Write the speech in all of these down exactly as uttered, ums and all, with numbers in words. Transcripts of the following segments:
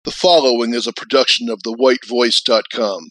The following is a production of the white voice dot com.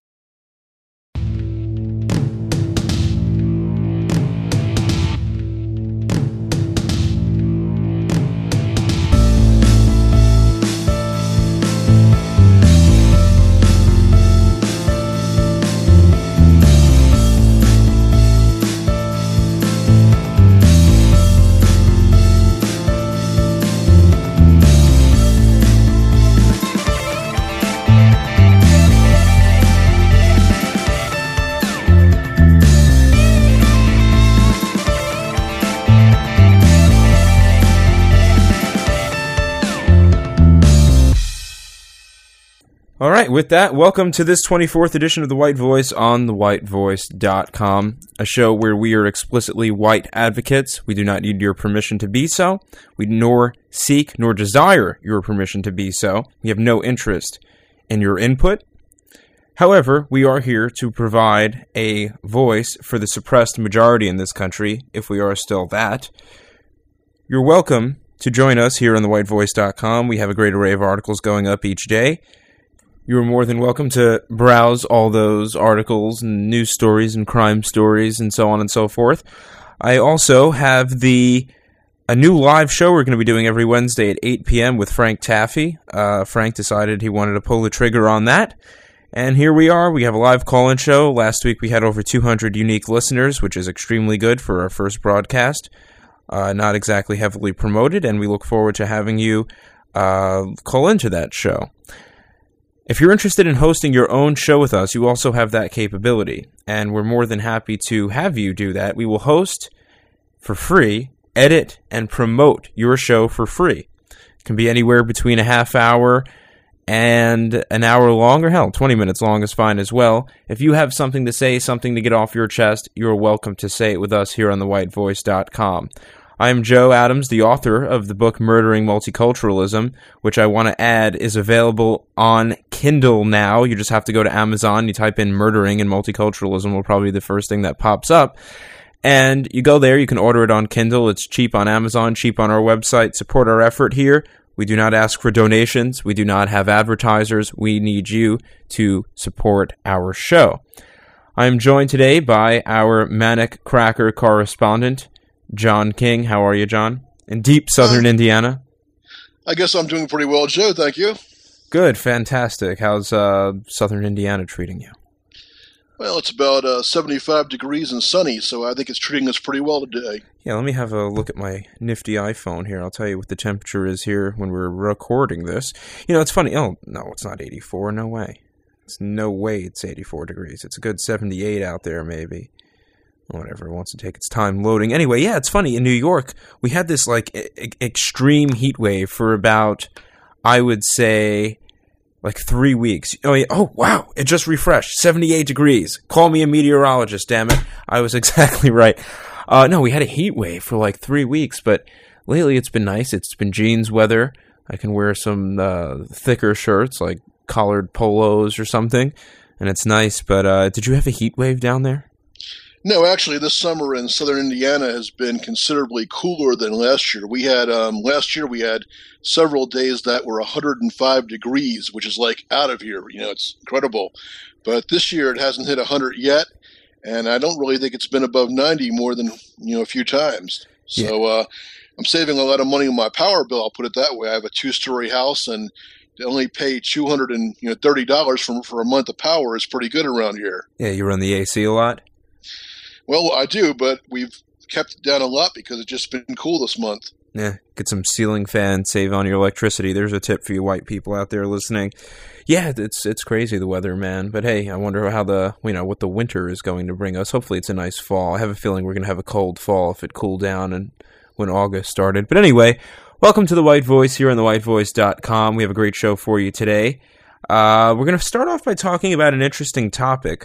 All right, with that, welcome to this twenty-fourth edition of The White Voice on the white voice dot com, a show where we are explicitly white advocates. We do not need your permission to be so. We nor seek nor desire your permission to be so. We have no interest in your input. However, we are here to provide a voice for the suppressed majority in this country, if we are still that. You're welcome to join us here on the white voice dot com. We have a great array of articles going up each day. You're more than welcome to browse all those articles and news stories and crime stories and so on and so forth. I also have the a new live show we're going to be doing every Wednesday at eight p.m. with Frank Taffy. Uh, Frank decided he wanted to pull the trigger on that. And here we are. We have a live call-in show. Last week we had over two hundred unique listeners, which is extremely good for our first broadcast. Uh, not exactly heavily promoted, and we look forward to having you uh, call into that show. If you're interested in hosting your own show with us, you also have that capability, and we're more than happy to have you do that. We will host for free, edit, and promote your show for free. It can be anywhere between a half hour and an hour long, or hell, twenty minutes long is fine as well. If you have something to say, something to get off your chest, you're welcome to say it with us here on the white voice dot com. I am Joe Adams, the author of the book Murdering Multiculturalism, which I want to add is available on Kindle now. You just have to go to Amazon, you type in Murdering, and Multiculturalism will probably be the first thing that pops up. And you go there, you can order it on Kindle. It's cheap on Amazon, cheap on our website. Support our effort here. We do not ask for donations. We do not have advertisers. We need you to support our show. I am joined today by our Manic Cracker correspondent, John King. How are you, John? In deep southern uh, Indiana? I guess I'm doing pretty well, Joe. Thank you. Good. Fantastic. How's uh, southern Indiana treating you? Well, it's about uh, seventy-five degrees and sunny, so I think it's treating us pretty well today. Yeah, let me have a look at my nifty iPhone here. I'll tell you what the temperature is here when we're recording this. You know, it's funny. Oh, no, it's not eighty-four. No way. It's no way it's eighty-four degrees. It's a good seventy-eight out there, maybe. Whatever, it wants to take its time loading. Anyway, yeah, it's funny. In New York, we had this, like, e- extreme heat wave for about, I would say, like, three weeks. Oh, yeah. Oh, wow, it just refreshed. seventy-eight degrees. Call me a meteorologist, damn it. I was exactly right. Uh, no, we had a heat wave for, like, three weeks, but lately it's been nice. It's been jeans weather. I can wear some uh, thicker shirts, like collared polos or something, and it's nice. But uh, did you have a heat wave down there? No, actually, this summer in southern Indiana has been considerably cooler than last year. We had, um, last year we had several days that were one hundred five degrees, which is like out of here. You know, it's incredible. But this year it hasn't hit one hundred yet, and I don't really think it's been above ninety more than, you know, a few times. So uh, I'm saving a lot of money on my power bill, I'll put it that way. I have a two-story house, and to only pay two hundred thirty dollars for, for a month of power is pretty good around here. Yeah, you run the A C a lot? Well, I do, but we've kept it down a lot because it's just been cool this month. Yeah, get some ceiling fan, save on your electricity. There's a tip for you white people out there listening. Yeah, it's it's crazy, the weather, man. But hey, I wonder how the, you know, what the winter is going to bring us. Hopefully it's a nice fall. I have a feeling we're going to have a cold fall if it cooled down and when August started. But anyway, welcome to The White Voice here on the white voice dot com. We have a great show for you today. Uh, we're going to start off by talking about an interesting topic.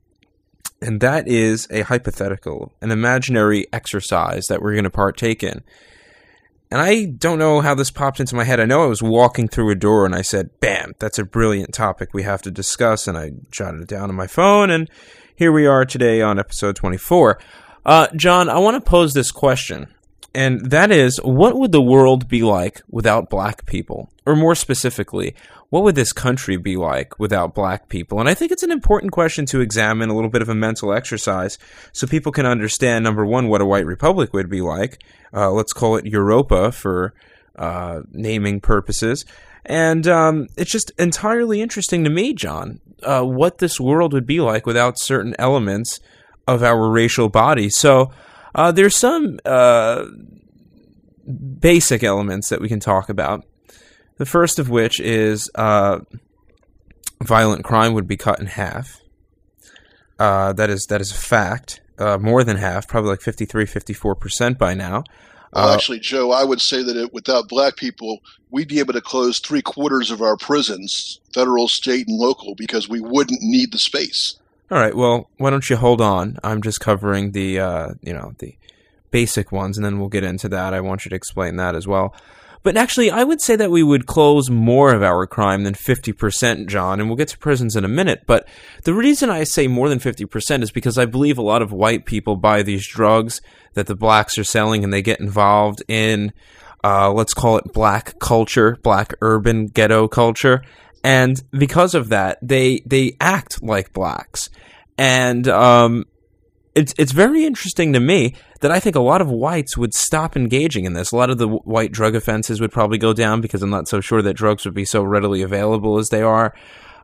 And that is a hypothetical, an imaginary exercise that we're going to partake in. And I don't know how this popped into my head. I know I was walking through a door and I said, bam, that's a brilliant topic we have to discuss. And I jotted it down on my phone. And here we are today on episode twenty-four. Uh, John, I want to pose this question. and that is, what would the world be like without black people? Or more specifically, what would this country be like without black people? And I think it's an important question to examine, a little bit of a mental exercise, so people can understand, number one, what a white republic would be like. Uh, let's call it Europa for uh, naming purposes. And um, it's just entirely interesting to me, John, uh, what this world would be like without certain elements of our racial body. So uh, there's some uh, basic elements that we can talk about. The first of which is uh, violent crime would be cut in half. Uh, that is that is a fact. Uh, more than half, probably like fifty-three, fifty-four percent by now. Well, uh, actually, Joe, I would say that it, without black people, we'd be able to close three quarters of our prisons, federal, state, and local, because we wouldn't need the space. All right. Well, why don't you hold on? I'm just covering the uh, you know the basic ones, and then we'll get into that. I want you to explain that as well. But actually, I would say that we would close more of our crime than fifty percent, John, and we'll get to prisons in a minute. But the reason I say more than fifty percent is because I believe a lot of white people buy these drugs that the blacks are selling, and they get involved in, uh, let's call it black culture, black urban ghetto culture. And because of that, they they act like blacks. And um, it's it's very interesting to me that I think a lot of whites would stop engaging in this. A lot of the w- white drug offenses would probably go down because I'm not so sure that drugs would be so readily available as they are.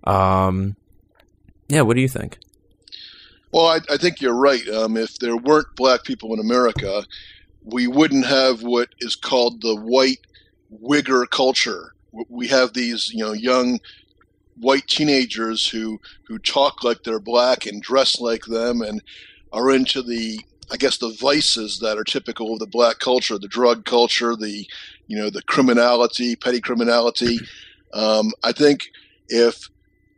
Um, yeah, what do you think? Well, I, I think you're right. Um, if there weren't black people in America, we wouldn't have what is called the white wigger culture. We have these, you know, young white teenagers who, who talk like they're black and dress like them and are into the, I guess, the vices that are typical of the black culture, the drug culture, the, you know, the criminality, petty criminality. Um, I think if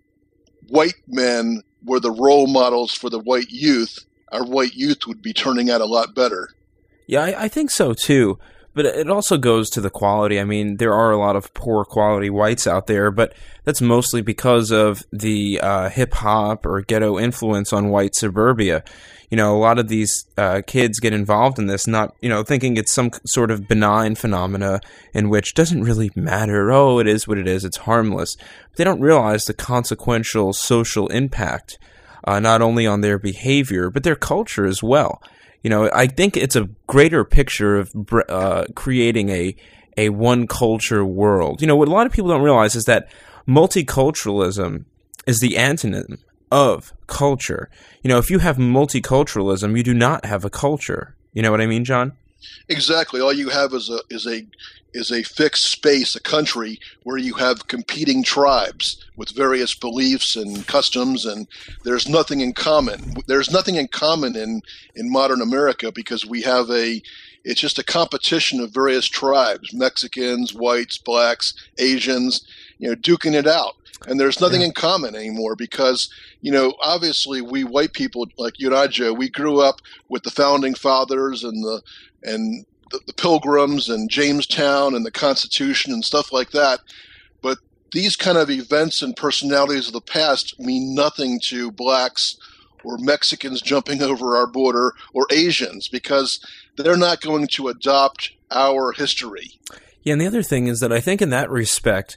white men were the role models for the white youth, our white youth would be turning out a lot better. Yeah, I, I think so too. But it also goes to the quality. I mean, there are a lot of poor quality whites out there, but that's mostly because of the uh, hip-hop or ghetto influence on white suburbia. You know, a lot of these uh, kids get involved in this, not, you know, thinking it's some sort of benign phenomena in which doesn't really matter. Oh, it is what it is. It's harmless. But they don't realize the consequential social impact, uh, not only on their behavior, but their culture as well. You know, I think it's a greater picture of uh, creating a a one culture world. You know, what a lot of people don't realize is that multiculturalism is the antonym of culture. You know, if you have multiculturalism, you do not have a culture. You know what I mean, John? Exactly. All you have is a is a is a fixed space, a country where you have competing tribes with various beliefs and customs, and there's nothing in common. There's nothing in common in, in modern America because we have a it's just a competition of various tribes, Mexicans, whites, blacks, Asians, you know, duking it out. And there's nothing yeah. in common anymore because, you know, obviously we white people like you and I, Joe, we grew up with the founding fathers and the and the, the Pilgrims and Jamestown and the Constitution and stuff like that. But these kind of events and personalities of the past mean nothing to blacks or Mexicans jumping over our border or Asians because they're not going to adopt our history. Yeah, and the other thing is that I think in that respect,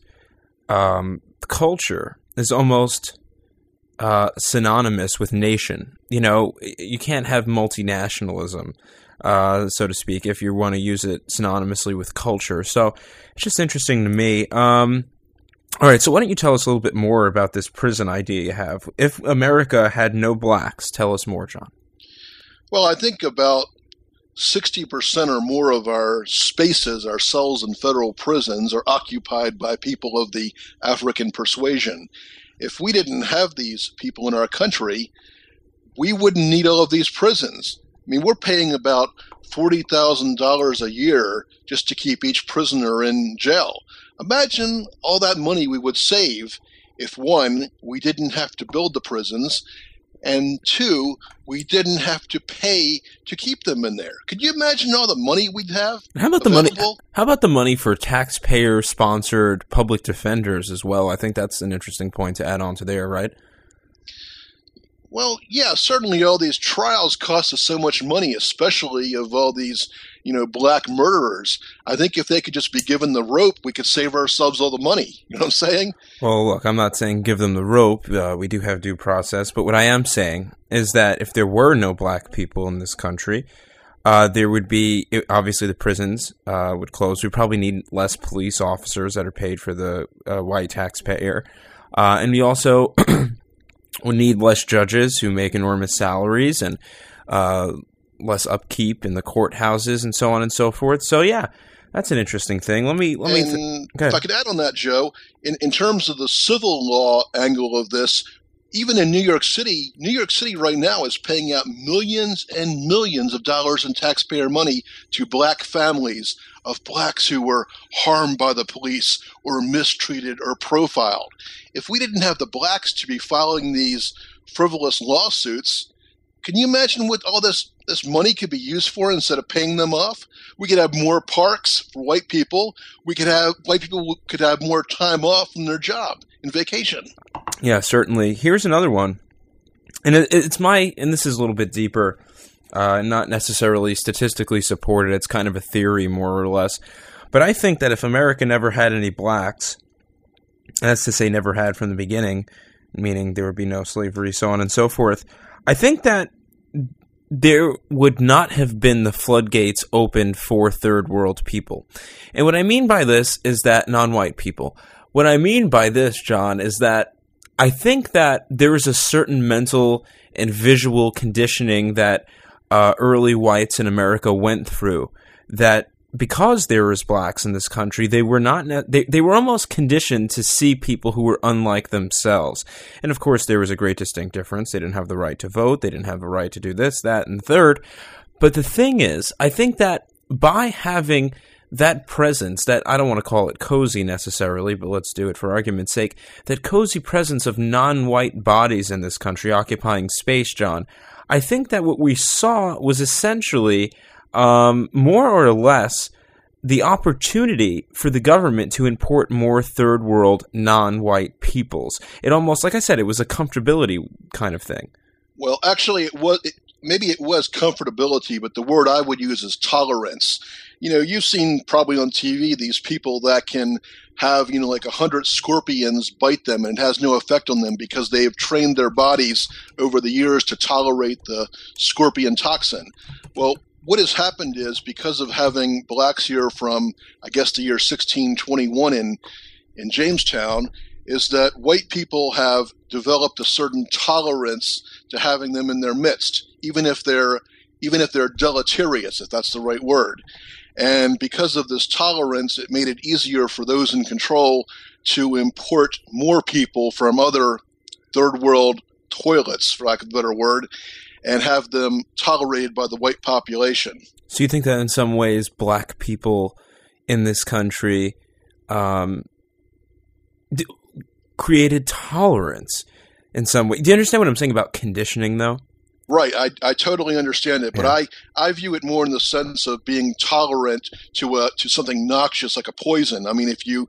um, culture is almost uh, synonymous with nation. You know, you can't have multinationalism, uh, so to speak, if you want to use it synonymously with culture. So it's just interesting to me. Um, all right, so why don't you tell us a little bit more about this prison idea you have? If America had no blacks, tell us more, John. Well, I think about sixty percent or more of our spaces, our cells in federal prisons, are occupied by people of the African persuasion. If we didn't have these people in our country, we wouldn't need all of these prisons. I mean, we're paying about forty thousand dollars a year just to keep each prisoner in jail. Imagine all that money we would save if, one, we didn't have to build the prisons, and two, we didn't have to pay to keep them in there. Could you imagine all the money we'd have? How about available? the money? How about the money for taxpayer-sponsored public defenders as well? I think that's an interesting point to add on to there, right? Well, yeah, certainly all these trials cost us so much money, especially of all these, you know, black murderers. I think if they could just be given the rope, we could save ourselves all the money. You know what I'm saying? Well, look, I'm not saying give them the rope. Uh, we do have due process. But what I am saying is that if there were no black people in this country, uh, there would be, obviously the prisons uh, would close. We'd probably need less police officers that are paid for the uh, white taxpayer. Uh, and we also we need less judges who make enormous salaries and uh, less upkeep in the courthouses and so on and so forth. So, yeah, that's an interesting thing. Let me let me. And th- if I could add on that, Joe, in, in terms of the civil law angle of this, even in New York City, New York City right now is paying out millions and millions of dollars in taxpayer money to black families of blacks who were harmed by the police or mistreated or profiled. If we didn't have the blacks to be filing these frivolous lawsuits, can you imagine what all this, this money could be used for instead of paying them off? We could have more parks for white people. We could have white people could have more time off from their job and vacation. Yeah, certainly. Here's another one. And it, it's my, and this is a little bit deeper, uh, not necessarily statistically supported. It's kind of a theory, more or less. But I think that if America never had any blacks, that's to say never had from the beginning, meaning there would be no slavery, so on and so forth, I think that there would not have been the floodgates open for third world people. And what I mean by this is that non-white people. What I mean by this, John, is that I think that there is a certain mental and visual conditioning that uh, early whites in America went through, that because there was blacks in this country, they were not they they were almost conditioned to see people who were unlike themselves. And of course, there was a great distinct difference. They didn't have the right to vote. They didn't have a right to do this, that, and third. But the thing is, I think that by having that presence, that I don't want to call it cozy necessarily, but let's do it for argument's sake, that cozy presence of non-white bodies in this country occupying space, John, I think that what we saw was essentially Um, more or less, the opportunity for the government to import more third world non-white peoples. It almost, like I said, it was a comfortability kind of thing. Well, actually, it was it, maybe it was comfortability, but the word I would use is tolerance. You know, you've seen probably on T V these people that can have, you know, like a hundred scorpions bite them and it has no effect on them because they've trained their bodies over the years to tolerate the scorpion toxin. Well, what has happened is because of having blacks here from, I guess, the year sixteen twenty-one in in Jamestown, is that white people have developed a certain tolerance to having them in their midst, even if they're even if they're deleterious, if that's the right word. And because of this tolerance, it made it easier for those in control to import more people from other third world toilets, for lack of a better word, and have them tolerated by the white population. So you think that in some ways black people in this country um, d- created tolerance in some way? Do you understand what I'm saying about conditioning, though? Right, I, I totally understand it, but yeah. I, I view it more in the sense of being tolerant to a, to something noxious like a poison. I mean, if you,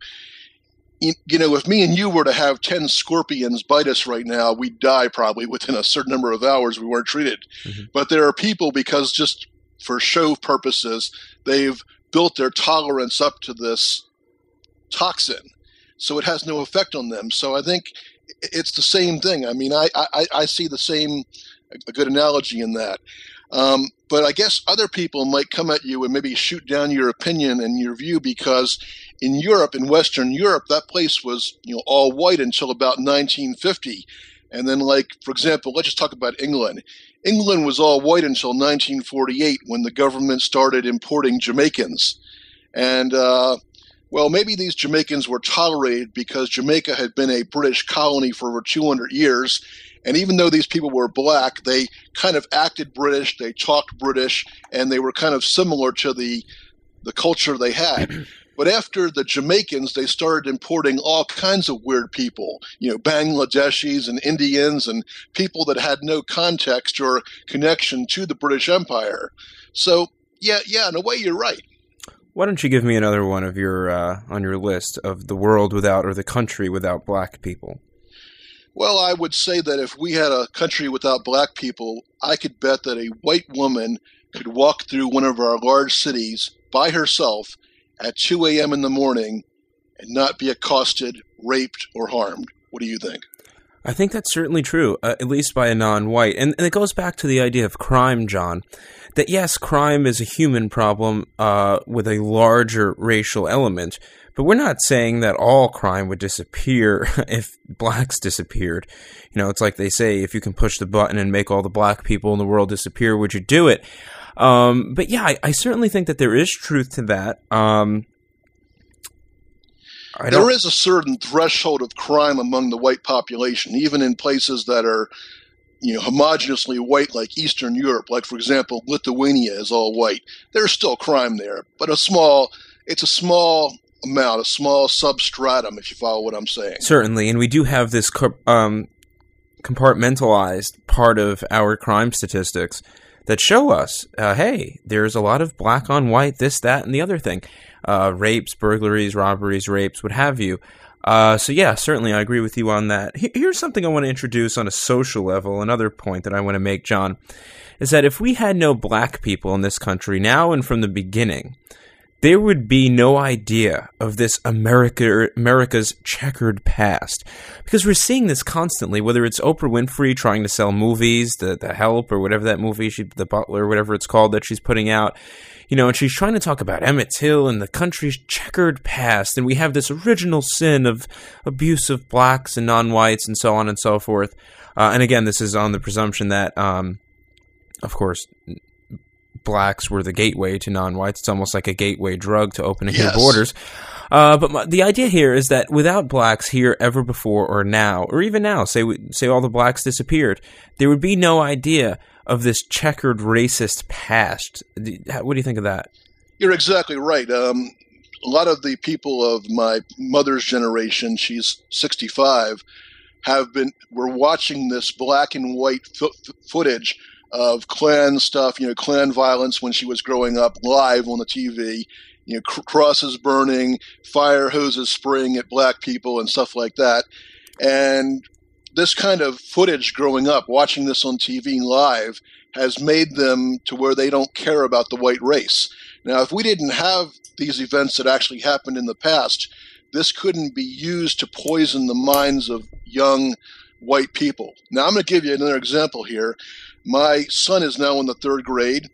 you know, if me and you were to have ten scorpions bite us right now, we'd die probably within a certain number of hours we weren't treated. Mm-hmm. But there are people, because just for show purposes, they've built their tolerance up to this toxin, so it has no effect on them. So I think it's the same thing. I mean, I, I, I see the same, a good analogy in that. Um, but I guess other people might come at you and maybe shoot down your opinion and your view, because in Europe, in Western Europe, that place was, you know, all white until about nineteen fifty. And then, like, for example, let's just talk about England. England was all white until nineteen forty-eight, when the government started importing Jamaicans. And, uh, well, maybe these Jamaicans were tolerated because Jamaica had been a British colony for over two hundred years. And even though these people were black, they kind of acted British, they talked British, and they were kind of similar to the the culture they had. But after the Jamaicans, they started importing all kinds of weird people, you know, Bangladeshis and Indians and people that had no context or connection to the British Empire. So, yeah, yeah, in a way, you're right. Why don't you give me another one of your uh, on your list of the world without, or the country without black people? Well, I would say that if we had a country without black people, I could bet that a white woman could walk through one of our large cities by herself at two a.m. in the morning and not be accosted, raped, or harmed. What do you think? I think that's certainly true, uh, at least by a non-white. And, and it goes back to the idea of crime, John, that yes, crime is a human problem uh, with a larger racial element, but we're not saying that all crime would disappear if blacks disappeared. You know, it's like they say, if you can push the button and make all the black people in the world disappear, would you do it? Um, but yeah, I, I certainly think that there is truth to that. Um, I there is a certain threshold of crime among the white population, even in places that are, you know, homogeneously white, like Eastern Europe. Like, for example, Lithuania is all white. There's still crime there, but a small. It's a small amount, a small substratum, if you follow what I'm saying. Certainly, and we do have this co- um, compartmentalized part of our crime statistics that show us, uh, hey, there's a lot of black on white, this, that, and the other thing. Uh, rapes, burglaries, robberies, rapes, what have you. Uh, so yeah, certainly I agree with you on that. Here's something I want to introduce on a social level, another point that I want to make, John, is that if we had no black people in this country now and from the beginning, there would be no idea of this America, America's checkered past. Because we're seeing this constantly, whether it's Oprah Winfrey trying to sell movies, The, the Help, or whatever that movie, she, The Butler, whatever it's called that she's putting out, you know, and she's trying to talk about Emmett Till and the country's checkered past, and we have this original sin of abuse of blacks and non-whites and so on and so forth. Uh, and again, this is on the presumption that, um, of course, blacks were the gateway to non-whites. It's almost like a gateway drug to opening yes. your borders. Uh, but my, the idea here is that without blacks here ever before or now, or even now, say we, say all the blacks disappeared, there would be no idea of this checkered racist past. What do you think of that? You're exactly right. Um, a lot of the people of my mother's generation, she's sixty-five, have been, were watching this black and white fo- footage of Klan stuff, you know, Klan violence when she was growing up live on the T V, you know, cr- crosses burning, fire hoses spraying at black people and stuff like that. And this kind of footage growing up, watching this on T V live, has made them to where they don't care about the white race. Now, if we didn't have these events that actually happened in the past, this couldn't be used to poison the minds of young white people. Now, I'm going to give you another example here. My son is now in the third grade,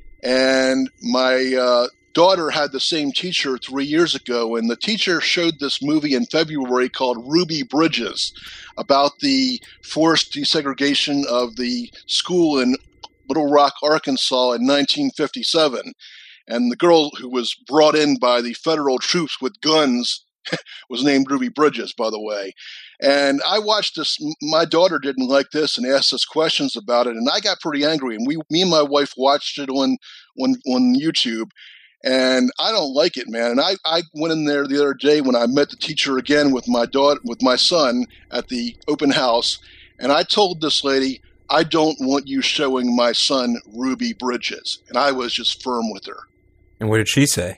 and my uh, daughter had the same teacher three years ago, and the teacher showed this movie in February called Ruby Bridges about the forced desegregation of the school in Little Rock, Arkansas in nineteen fifty-seven. And the girl who was brought in by the federal troops with guns was named Ruby Bridges, by the way. And I watched this. My daughter didn't like this and asked us questions about it, and I got pretty angry. And we, me and my wife watched it on on, on YouTube, and I don't like it, man. And I, I went in there the other day when I met the teacher again with my daughter, with my son at the open house, and I told this lady, I don't want you showing my son Ruby Bridges. And I was just firm with her. And what did she say?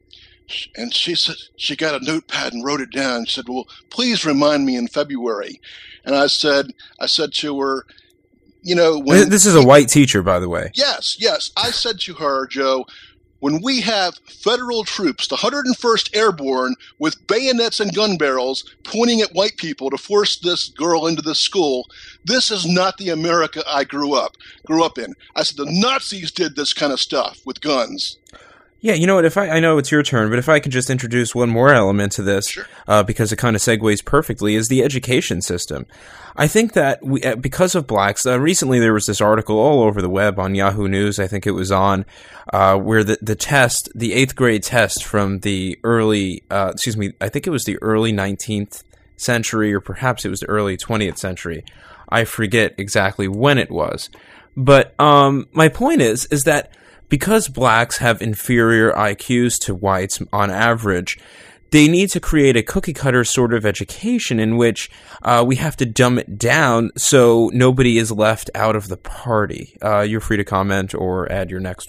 And she said, she got a notepad and wrote it down. She said, well, please remind me in February. And I said, I said to her, you know, when this is a white teacher, by the way. Yes, yes. I said to her, Joe, when we have federal troops, the one hundred first Airborne, with bayonets and gun barrels pointing at white people to force this girl into this school, this is not the America I grew up grew up in. I said the Nazis did this kind of stuff with guns. Yeah, you know what, if I, I know it's your turn, but if I could just introduce one more element to this, sure. uh, because it kind of segues perfectly, is the education system. I think that we, uh, because of blacks, uh, recently there was this article all over the web on Yahoo News, I think it was on, uh, where the, the test, the eighth grade test from the early, uh, excuse me, I think it was the early nineteenth century, or perhaps it was the early twentieth century. I forget exactly when it was. But um, my point is, is that because blacks have inferior I Qs to whites on average, they need to create a cookie-cutter sort of education in which uh, we have to dumb it down so nobody is left out of the party. Uh, you're free to comment or add your next one.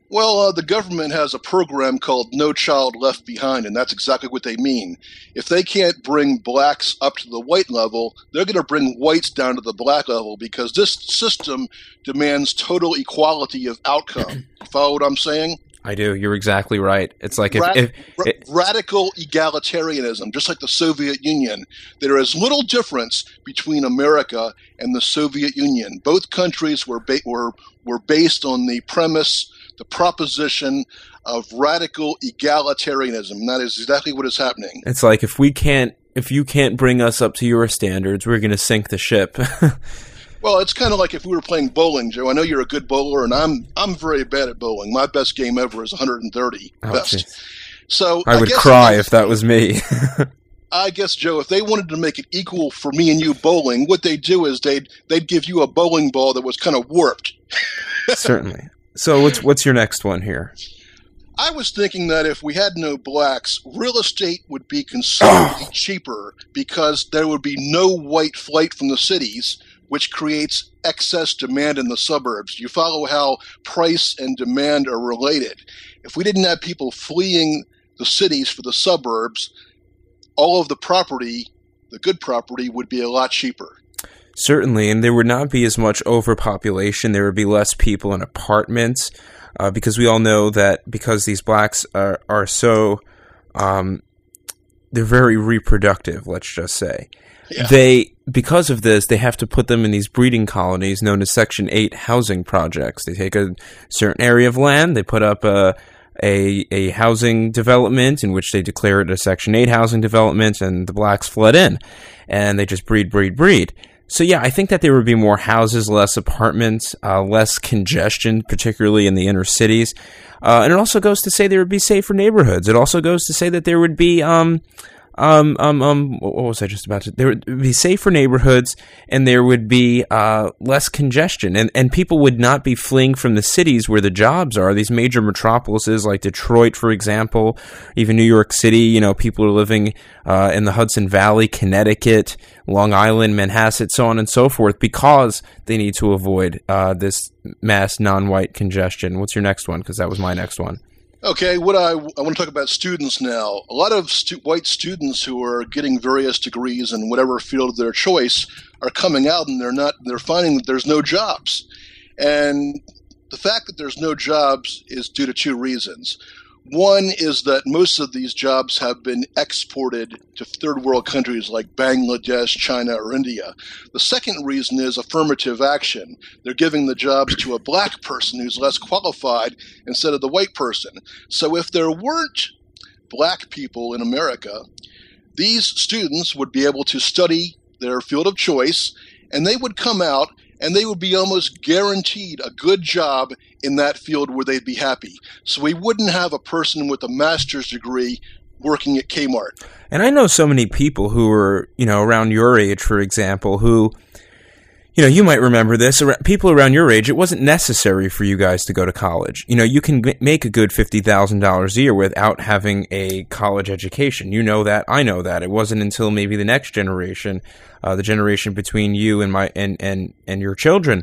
Well, uh, the government has a program called No Child Left Behind, and that's exactly what they mean. If they can't bring blacks up to the white level, they're going to bring whites down to the black level because this system demands total equality of outcome. Follow what I'm saying? I do. You're exactly right. It's like if, Ra- if ra- it, radical egalitarianism, just like the Soviet Union. There is little difference between America and the Soviet Union. Both countries were ba- were were based on the premise, the proposition of radical egalitarianism. And that is exactly what is happening. It's like if we can't, if you can't bring us up to your standards, we're going to sink the ship. Well, it's kind of like if we were playing bowling, Joe. I know you're a good bowler, and I'm I'm very bad at bowling. My best game ever is one hundred thirty. Oh, best. geez. So I, I would cry if that was me. I guess, Joe, if they wanted to make it equal for me and you bowling, what they'd do is they'd they'd give you a bowling ball that was kind of warped. Certainly. So what's what's your next one here? I was thinking that if we had no blacks, real estate would be considerably cheaper because there would be no white flight from the cities, which creates excess demand in the suburbs. You follow how price and demand are related. If we didn't have people fleeing the cities for the suburbs, all of the property, the good property, would be a lot cheaper. Certainly, and there would not be as much overpopulation. There would be less people in apartments, uh, because we all know that because these blacks are, are so, um, they're very reproductive, let's just say. Yeah. They, because of this, they have to put them in these breeding colonies known as Section eight housing projects. They take a certain area of land, they put up a, a, a housing development in which they declare it a Section eight housing development, and the blacks flood in, and they just breed, breed, breed. So yeah, I think that there would be more houses, less apartments, uh, less congestion, particularly in the inner cities. Uh, and it also goes to say there would be safer neighborhoods. It also goes to say that there would be, um, um, um, um, what was I just about to, there would be safer neighborhoods, and there would be, uh, less congestion, and, and people would not be fleeing from the cities where the jobs are. These major metropolises like Detroit, for example, even New York City, you know, people are living, uh, in the Hudson Valley, Connecticut, Long Island, Manhasset, so on and so forth, because they need to avoid, uh, this mass non-white congestion. What's your next one? Because that was my next one. Okay, what I, I want to talk about students now. A lot of stu- white students who are getting various degrees in whatever field of their choice are coming out, and they're not. They're finding that there's no jobs, and the fact that there's no jobs is due to two reasons. One is that most of these jobs have been exported to third world countries like Bangladesh, China, or India. The second reason is affirmative action. They're giving the jobs to a black person who's less qualified instead of the white person. So if there weren't black people in America, these students would be able to study their field of choice, and they would come out and they would be almost guaranteed a good job in that field where they'd be happy. So we wouldn't have a person with a master's degree working at Kmart. And I know so many people who are, you know, around your age, for example, who, you know, you might remember this, people around your age, it wasn't necessary for you guys to go to college. You know, you can make a good fifty thousand dollars a year without having a college education. You know that, I know that. It wasn't until maybe the next generation, uh, the generation between you and my and, and, and your children,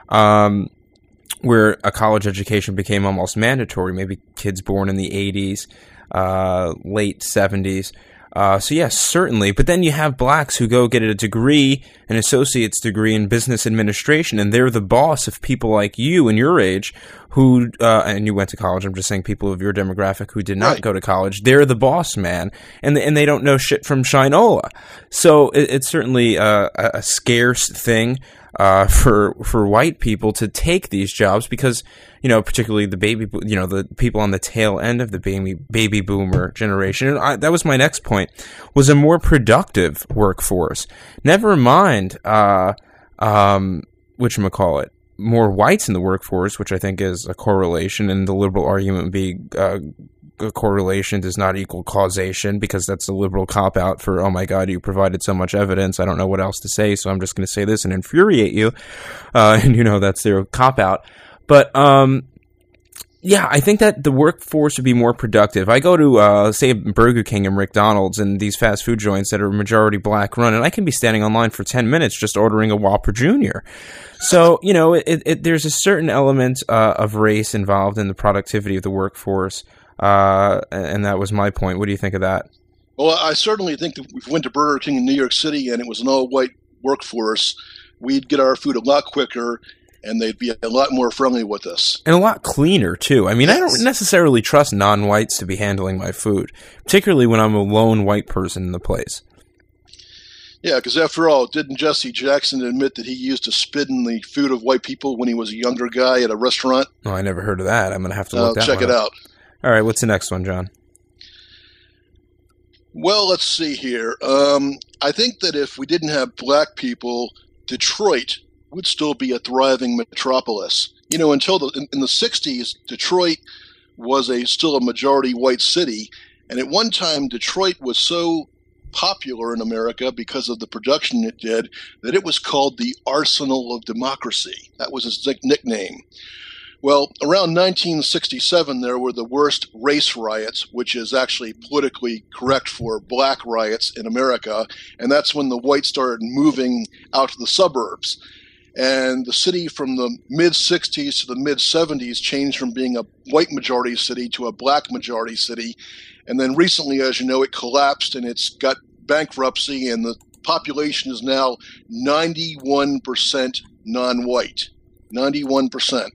um, where a college education became almost mandatory, maybe kids born in the eighties, uh, late seventies. Uh, so yes, certainly. But then you have blacks who go get a degree, an associate's degree in business administration, and they're the boss of people like you and your age who, uh, and you went to college, I'm just saying people of your demographic who did not right. go to college, they're the boss man, and, and they don't know shit from Shinola. So it, it's certainly uh, a, a scarce thing. Uh, for for white people to take these jobs because, you know, particularly the baby, you know, the people on the tail end of the baby baby boomer generation. And I, that was my next point, was a more productive workforce. Never mind, uh, um, whatchamacallit, more whites in the workforce, which I think is a correlation, and the liberal argument would be uh, a correlation does not equal causation, because that's a liberal cop-out for, oh my god, you provided so much evidence, I don't know what else to say, so I'm just going to say this and infuriate you. Uh, and, you know, that's their cop-out. But, um, Yeah, I think that the workforce would be more productive. I go to, uh, say, Burger King and McDonald's and these fast food joints that are majority black run, and I can be standing online for ten minutes just ordering a Whopper Junior So, you know, it, it, there's a certain element uh, of race involved in the productivity of the workforce, uh, and that was my point. What do you think of that? Well, I certainly think that if we went to Burger King in New York City and it was an all-white workforce, we'd get our food a lot quicker, and they'd be a lot more friendly with us. And a lot cleaner, too. I mean, yes. I don't necessarily trust non-whites to be handling my food, particularly when I'm a lone white person in the place. Yeah, because after all, didn't Jesse Jackson admit that he used to spit in the food of white people when he was a younger guy at a restaurant? Oh, I never heard of that. I'm going to have to look uh, that check one it up. out. All right, what's the next one, John? Well, let's see here. Um, I think that if we didn't have black people, Detroit would still be a thriving metropolis. You know, until the, in, in the sixties, Detroit was a still a majority white city, and at one time Detroit was so popular in America because of the production it did that it was called the Arsenal of Democracy. That was its nickname. Well, around nineteen sixty-seven, there were the worst race riots, which is actually politically correct for black riots in America, and that's when the whites started moving out to the suburbs. And the city from the mid-sixties to the mid-seventies changed from being a white majority city to a black majority city. And then recently, as you know, it collapsed and it's got bankruptcy, and the population is now ninety-one percent non-white. ninety-one percent.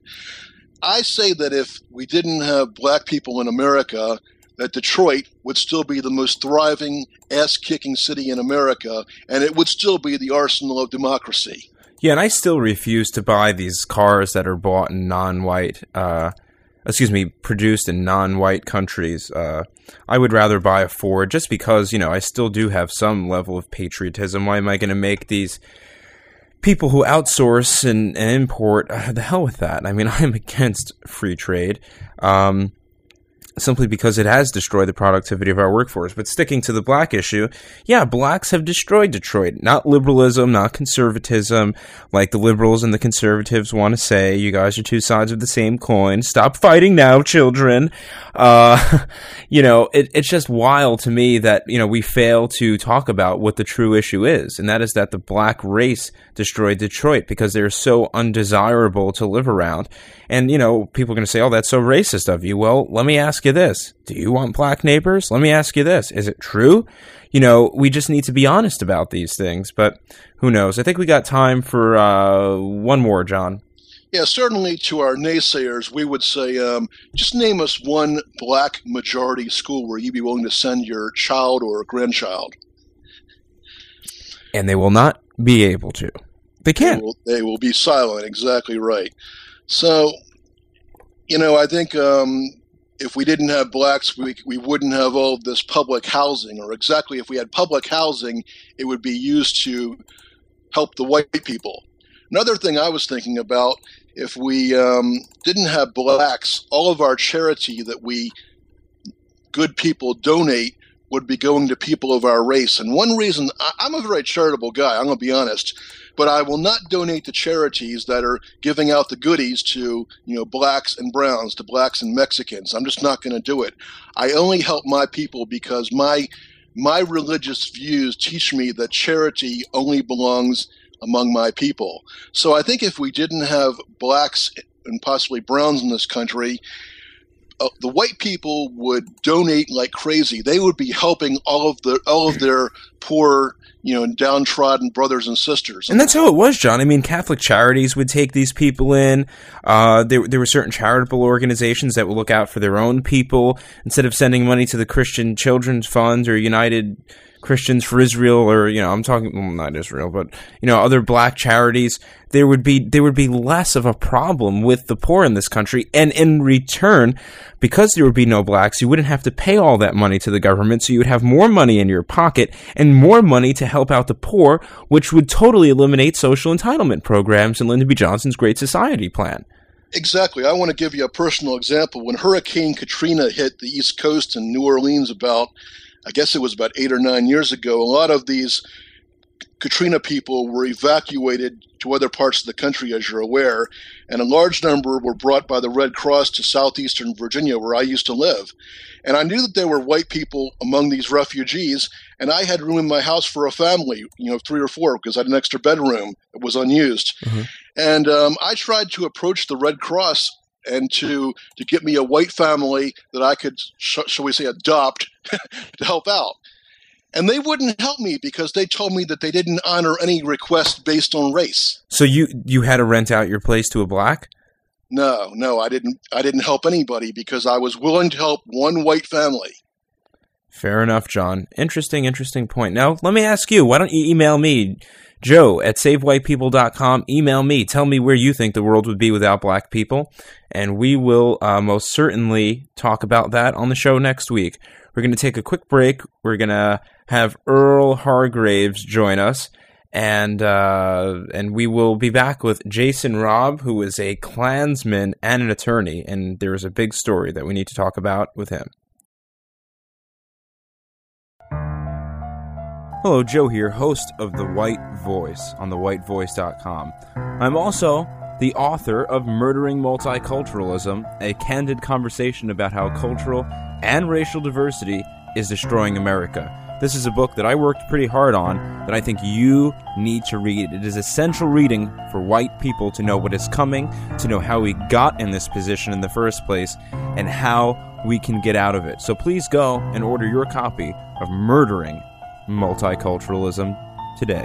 I say that if we didn't have black people in America, that Detroit would still be the most thriving, ass-kicking city in America, and it would still be the arsenal of democracy. Yeah, and I still refuse to buy these cars that are bought in non-white, uh, excuse me, produced in non-white countries. Uh, I would rather buy a Ford just because, you know, I still do have some level of patriotism. Why am I going to make these people who outsource and, and import? Uh, the hell with that. I mean, I'm against free trade. Um... simply because it has destroyed the productivity of our workforce. But sticking to the black issue, yeah, blacks have destroyed Detroit. Not liberalism, not conservatism, like the liberals and the conservatives want to say. You guys are two sides of the same coin. Stop fighting now, children. Uh, you know, it, it's just wild to me that, you know, we fail to talk about what the true issue is, and that is that the black race destroyed Detroit because they're so undesirable to live around. And, you know, people are going to say, oh, that's so racist of you. Well, let me ask you this. Do you want black neighbors? Let me ask you this. Is it true? You know, we just need to be honest about these things, but who knows? I think we got time for uh, one more, John. Yeah, certainly to our naysayers, we would say, um, just name us one black majority school where you'd be willing to send your child or grandchild. And they will not be able to. They can't. They will, they will be silent, exactly right. So, you know, I think um, if we didn't have blacks, we we wouldn't have all of this public housing. Or exactly, if we had public housing, it would be used to help the white people. Another thing I was thinking about, if we um, didn't have blacks, all of our charity that we good people donate would be going to people of our race. And one reason, I, I'm a very charitable guy, I'm going to be honest, but I will not donate to charities that are giving out the goodies to, you know, blacks and browns, to blacks and Mexicans. I'm just not going to do it. I only help my people because my my religious views teach me that charity only belongs among my people. So I think if we didn't have blacks and possibly browns in this country, uh, the white people would donate like crazy. They would be helping all of the all of their poor, you know, downtrodden brothers and sisters. And that's how it was, John. I mean, Catholic Charities would take these people in. Uh, there, there were certain charitable organizations that would look out for their own people instead of sending money to the Christian Children's Fund or United Christians for Israel, or, you know, I'm talking, well, not Israel, but, you know, other black charities. There would be there would be less of a problem with the poor in this country, and in return, because there would be no blacks, you wouldn't have to pay all that money to the government, so you would have more money in your pocket and more money to help out the poor, which would totally eliminate social entitlement programs in Lyndon B. Johnson's Great Society plan. Exactly. I want to give you a personal example. When Hurricane Katrina hit the East Coast and New Orleans about, I guess it was about eight or nine years ago, a lot of these Katrina people were evacuated to other parts of the country, as you're aware, and a large number were brought by the Red Cross to southeastern Virginia, where I used to live. And I knew that there were white people among these refugees, and I had room in my house for a family, you know, three or four, because I had an extra bedroom that was unused. Mm-hmm. And um, I tried to approach the Red Cross and to to get me a white family that I could, sh- shall we say, adopt to help out. And they wouldn't help me because they told me that they didn't honor any request based on race. So you, you had to rent out your place to a black? No, no, I didn't. I didn't help anybody because I was willing to help one white family. Fair enough, John. Interesting, interesting point. Now, let me ask you, why don't you email me, Joe at save white people dot com. Email me. Tell me where you think the world would be without black people, and we will uh, most certainly talk about that on the show next week. We're going to take a quick break. We're going to have Earl Hargraves join us, and uh, and we will be back with Jason Robb, who is a Klansman and an attorney, and there is a big story that we need to talk about with him. Hello, Joe here, host of The White Voice on the white voice dot com. I'm also the author of Murdering Multiculturalism, a candid conversation about how cultural and racial diversity is destroying America. This is a book that I worked pretty hard on that I think you need to read. It is essential reading for white people to know what is coming, to know how we got in this position in the first place, and how we can get out of it. So please go and order your copy of Murdering Multiculturalism today.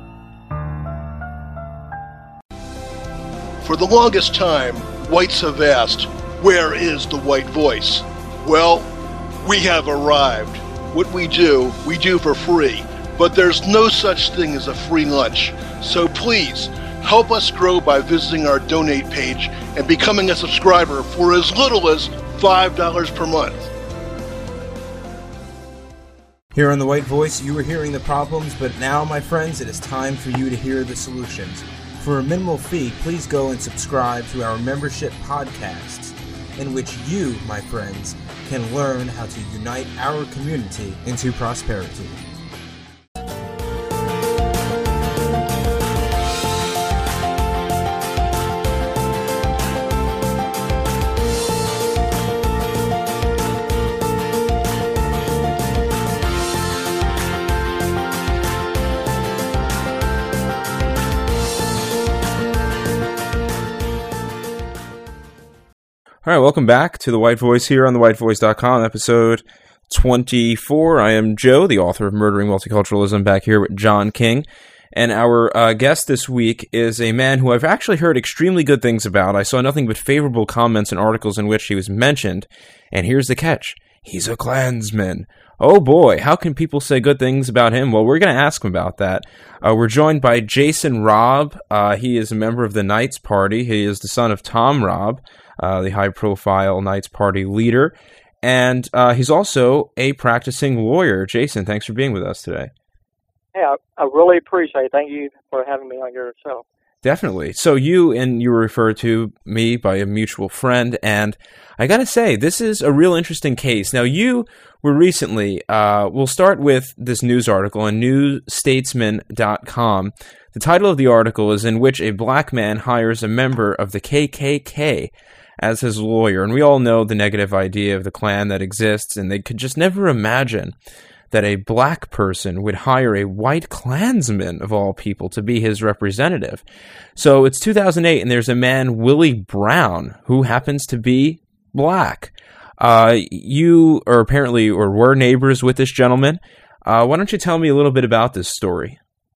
For the longest time, whites have asked, where is the white voice? Well, we have arrived. What we do, we do for free, but there's no such thing as a free lunch. So please, help us grow by visiting our donate page and becoming a subscriber for as little as five dollars per month. Here on The White Voice, you were hearing the problems, but now, my friends, it is time for you to hear the solutions. For a minimal fee, please go and subscribe to our membership podcasts, in which you, my friends, can learn how to unite our community into prosperity. All right, welcome back to The White Voice here on the white voice dot com, episode twenty-four. I am Joe, the author of Murdering Multiculturalism, back here with John King. And our uh, guest this week is a man who I've actually heard extremely good things about. I saw nothing but favorable comments and articles in which he was mentioned. And here's the catch. He's a Klansman. Oh boy, how can people say good things about him? Well, we're going to ask him about that. Uh, we're joined by Jason Robb. Uh, he is a member of the Knights Party. He is the son of Tom Robb, uh, the high-profile Knights Party leader. And uh, he's also a practicing lawyer. Jason, thanks for being with us today. Hey, I, I really appreciate it. Thank you for having me on your show. Definitely. So you and you were referred to me by a mutual friend, and I got to say, this is a real interesting case. Now, you were recently, uh, we'll start with this news article on new statesman dot com. The title of the article is In Which a Black Man Hires a Member of the K K K as his lawyer. And we all know the negative idea of the Klan that exists, and they could just never imagine that a black person would hire a white Klansman, of all people, to be his representative. So it's two thousand eight, and there's a man, Willie Brown, who happens to be black. Uh, you are apparently, or were neighbors with this gentleman. Uh, why don't you tell me a little bit about this story?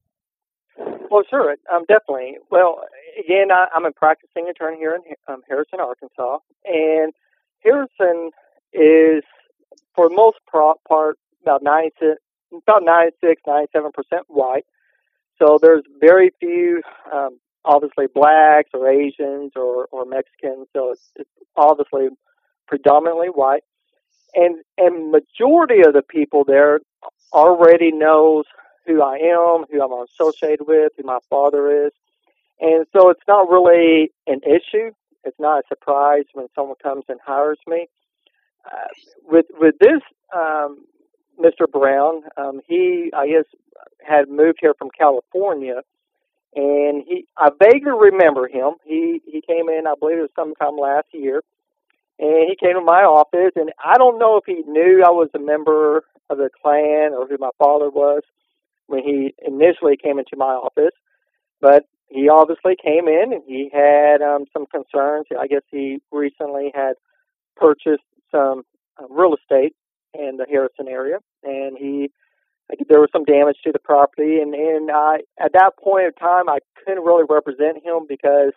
Well, sure, um, definitely. Well, again, I, I'm a practicing attorney here in um, Harrison, Arkansas, and Harrison is, for the most part, about ninety-six, about ninety-six, ninety-seven percent white. So there's very few, um, obviously, blacks or Asians or, or Mexicans. So it's, it's obviously predominantly white. And and majority of the people there already knows who I am, who I'm associated with, who my father is. And so it's not really an issue. It's not a surprise when someone comes and hires me. Uh, with with this um Mister Brown. Um, he, I guess, had moved here from California, and he, I vaguely remember him. He he came in, I believe it was sometime last year, and he came to my office, and I don't know if he knew I was a member of the Klan or who my father was when he initially came into my office, but he obviously came in, and he had um, some concerns. I guess he recently had purchased some um, real estate in the Harrison area, and he like, there was some damage to the property, and, and I, at that point in time, I couldn't really represent him because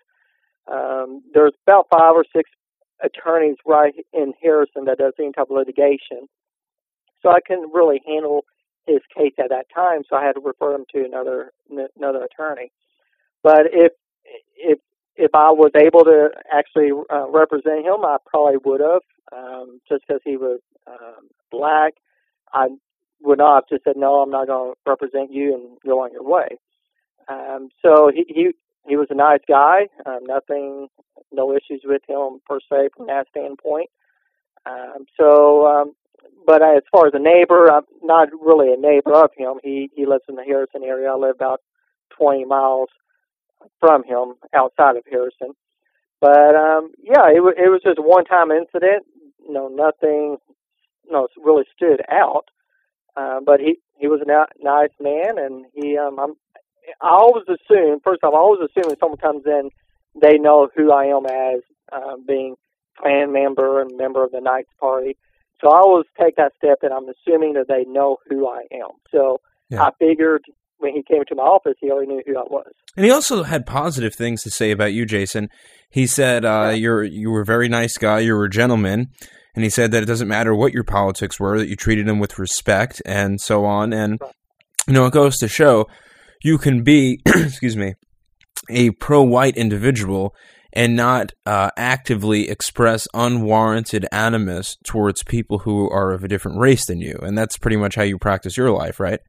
um, there's about five or six attorneys right in Harrison that does any type of litigation, so I couldn't really handle his case at that time, so I had to refer him to another another attorney. But if if if I was able to actually uh, represent him, I probably would have, um, just because he was um, black. I would not have just said, no, I'm not going to represent you and go on your way. Um, so he, he he was a nice guy. Um, nothing, no issues with him per se from that standpoint. Um, so, um, but as far as a neighbor, I'm not really a neighbor of him. He he lives in the Harrison area. I live about twenty miles from him outside of Harrison. But um, yeah, it, w- it was just a one-time incident. You know, nothing, you know, really stood out. Uh, but he, he was a na- nice man, and he um, I'm, I always assume, first off, I always assume when someone comes in, they know who I am as uh, being Klan member and member of the Knights Party. So I always take that step, and I'm assuming that they know who I am. So yeah. I figured when he came to my office, he already knew who I was. And he also had positive things to say about you, Jason. He said uh, yeah. you're you were a very nice guy, you were a gentleman, and he said that it doesn't matter what your politics were, that you treated him with respect and so on. And, right. you know, it goes to show you can be, excuse me, a pro-white individual and not uh, actively express unwarranted animus towards people who are of a different race than you. And that's pretty much how you practice your life, right?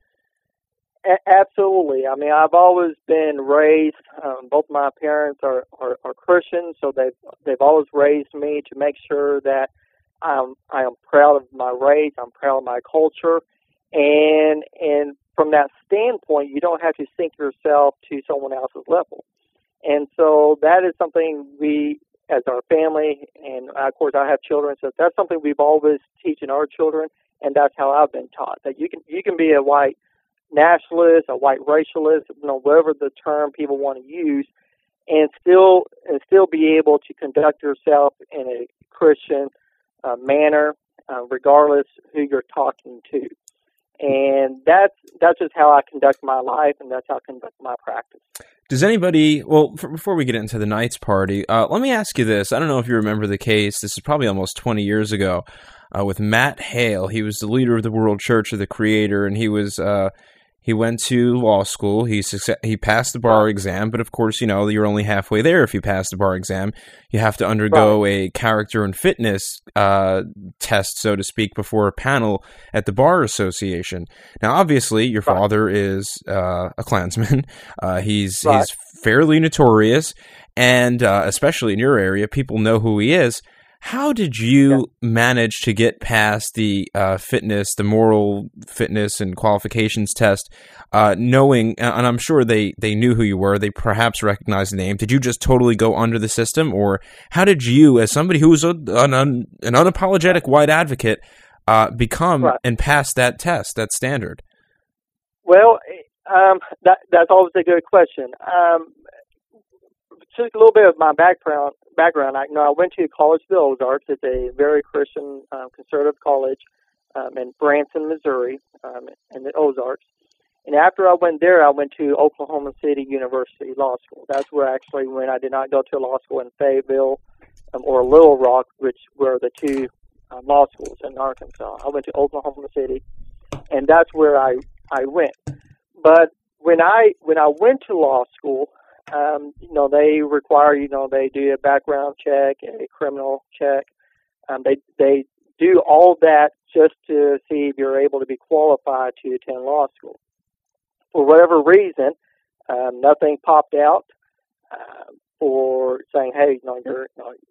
A- absolutely. I mean, I've always been raised, um, both my parents are, are, are Christians, so they've, they've always raised me to make sure that I'm, I am proud of my race, I'm proud of my culture, and and from that standpoint, you don't have to sink yourself to someone else's level. And so that is something we, as our family, and of course I have children, so that's something we've always teaching our children, and that's how I've been taught, that you can you can be a white nationalist, a white racialist, you know, whatever the term people want to use, and still and still be able to conduct yourself in a Christian uh, manner, uh, regardless who you're talking to. And that's that's just how I conduct my life, and that's how I conduct my practice. Does anybody, well, for, before we get into the Knights Party, uh, let me ask you this. I don't know if you remember the case. This is probably almost twenty years ago uh, with Matt Hale. He was the leader of the World Church of the Creator, and he was uh, he went to law school. He success- he passed the bar exam, but of course, you know, you're only halfway there if you pass the bar exam. You have to undergo right. a character and fitness uh, test, so to speak, before a panel at the Bar Association. Now, obviously, your right. father is uh, a Klansman. Uh, he's right. he's fairly notorious, and uh, especially in your area, people know who he is. How did you yeah. manage to get past the uh, fitness, the moral fitness and qualifications test, uh, knowing, and I'm sure they, they knew who you were, they perhaps recognized the name. Did you just totally go under the system, or how did you, as somebody who was a, an, an unapologetic white advocate, uh, become right. and pass that test, that standard? Well, um, that, that's always a good question. Um, just a little bit of my background. Background. I you know I went to College of the Ozarks. It's a very Christian um, conservative college um, in Branson, Missouri, um, in the Ozarks. And after I went there, I went to Oklahoma City University Law School. That's where I actually went. I did not go to law school in Fayetteville um, or Little Rock, which were the two um, law schools in Arkansas. I went to Oklahoma City, and that's where I I went. But when I when I went to law school, Um, you know, they require, you know, they do a background check, a criminal check. Um, they they do all that just to see if you're able to be qualified to attend law school. For whatever reason, um, nothing popped out uh, for saying, hey, you know, you're you know, you're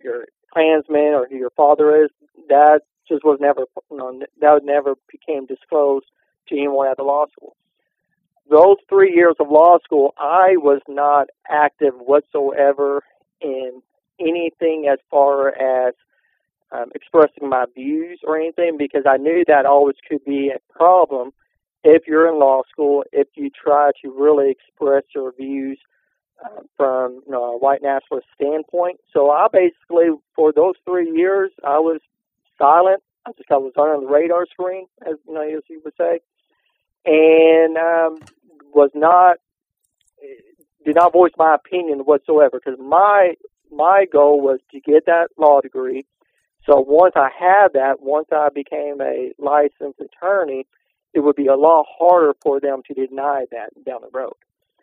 Klansman or who your father is, that just was never, you know, that would never became disclosed to anyone at the law school. Those three years of law school, I was not active whatsoever in anything as far as um, expressing my views or anything, because I knew that always could be a problem if you're in law school, if you try to really express your views uh, from you know, a white nationalist standpoint. So I basically, for those three years, I was silent. I just kind of was on the radar screen, as you know, as you would say, and um, was not did not voice my opinion whatsoever, because my my goal was to get that law degree. So once I had that, once I became a licensed attorney, it would be a lot harder for them to deny that down the road.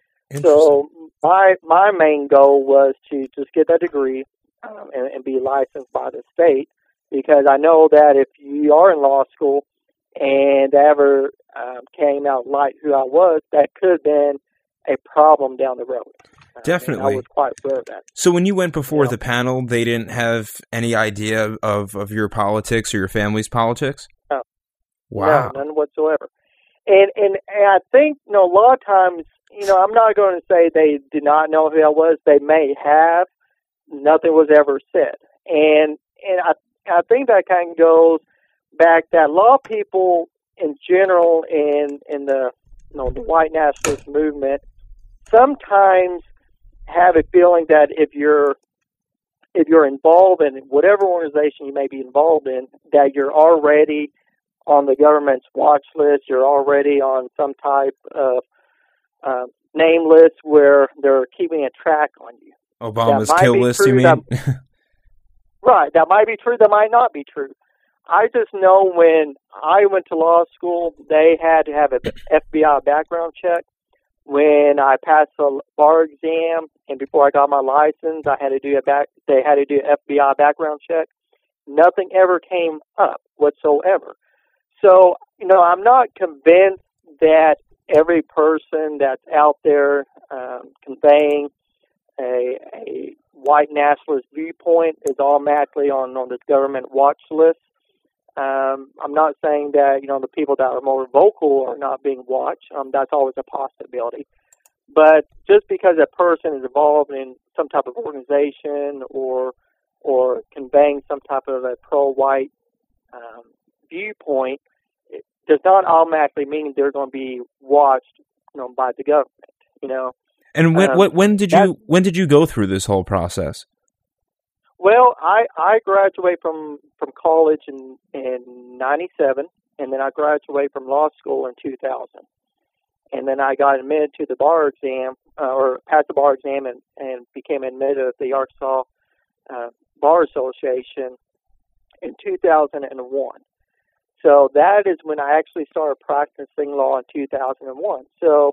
So my my main goal was to just get that degree um, and, and be licensed by the state, because I know that if you are in law school and ever um, came out light who I was, that could have been a problem down the road. Definitely. Uh, I was quite aware of that. So when you went before yeah. the panel, they didn't have any idea of, of your politics or your family's politics? No. Wow. No, none whatsoever. And, and and I think, you know, a lot of times, you know, I'm not going to say they did not know who I was. They may have. Nothing was ever said. And and I I think that kind of goes back that a lot of people in general in in the you know the white nationalist movement sometimes have a feeling that if you're if you're involved in whatever organization you may be involved in, that you're already on the government's watch list, you're already on some type of uh, name list where they're keeping a track on you. Obama's kill list, you mean? That, right, that might be true, that might not be true. I just know when I went to law school, they had to have an F B I background check. When I passed the bar exam and before I got my license, I had to do a back. They had to do an F B I background check. Nothing ever came up whatsoever. So, you know, I'm not convinced that every person that's out there um, conveying a, a white nationalist viewpoint is automatically on, on this government watch list. Um, I'm not saying that, you know, the people that are more vocal are not being watched. Um, that's always a possibility. But just because a person is involved in some type of organization or or conveying some type of a pro-white um, viewpoint, it does not automatically mean they're going to be watched, you know, by the government. You know. And when um, when, when did you when did you go through this whole process? Well, I, I graduated from, from college in in ninety-seven, and then I graduated from law school in two thousand. And then I got admitted to the bar exam, uh, or passed the bar exam, and, and became admitted at the Arkansas uh, Bar Association in two thousand one. So that is when I actually started practicing law in two thousand one. So,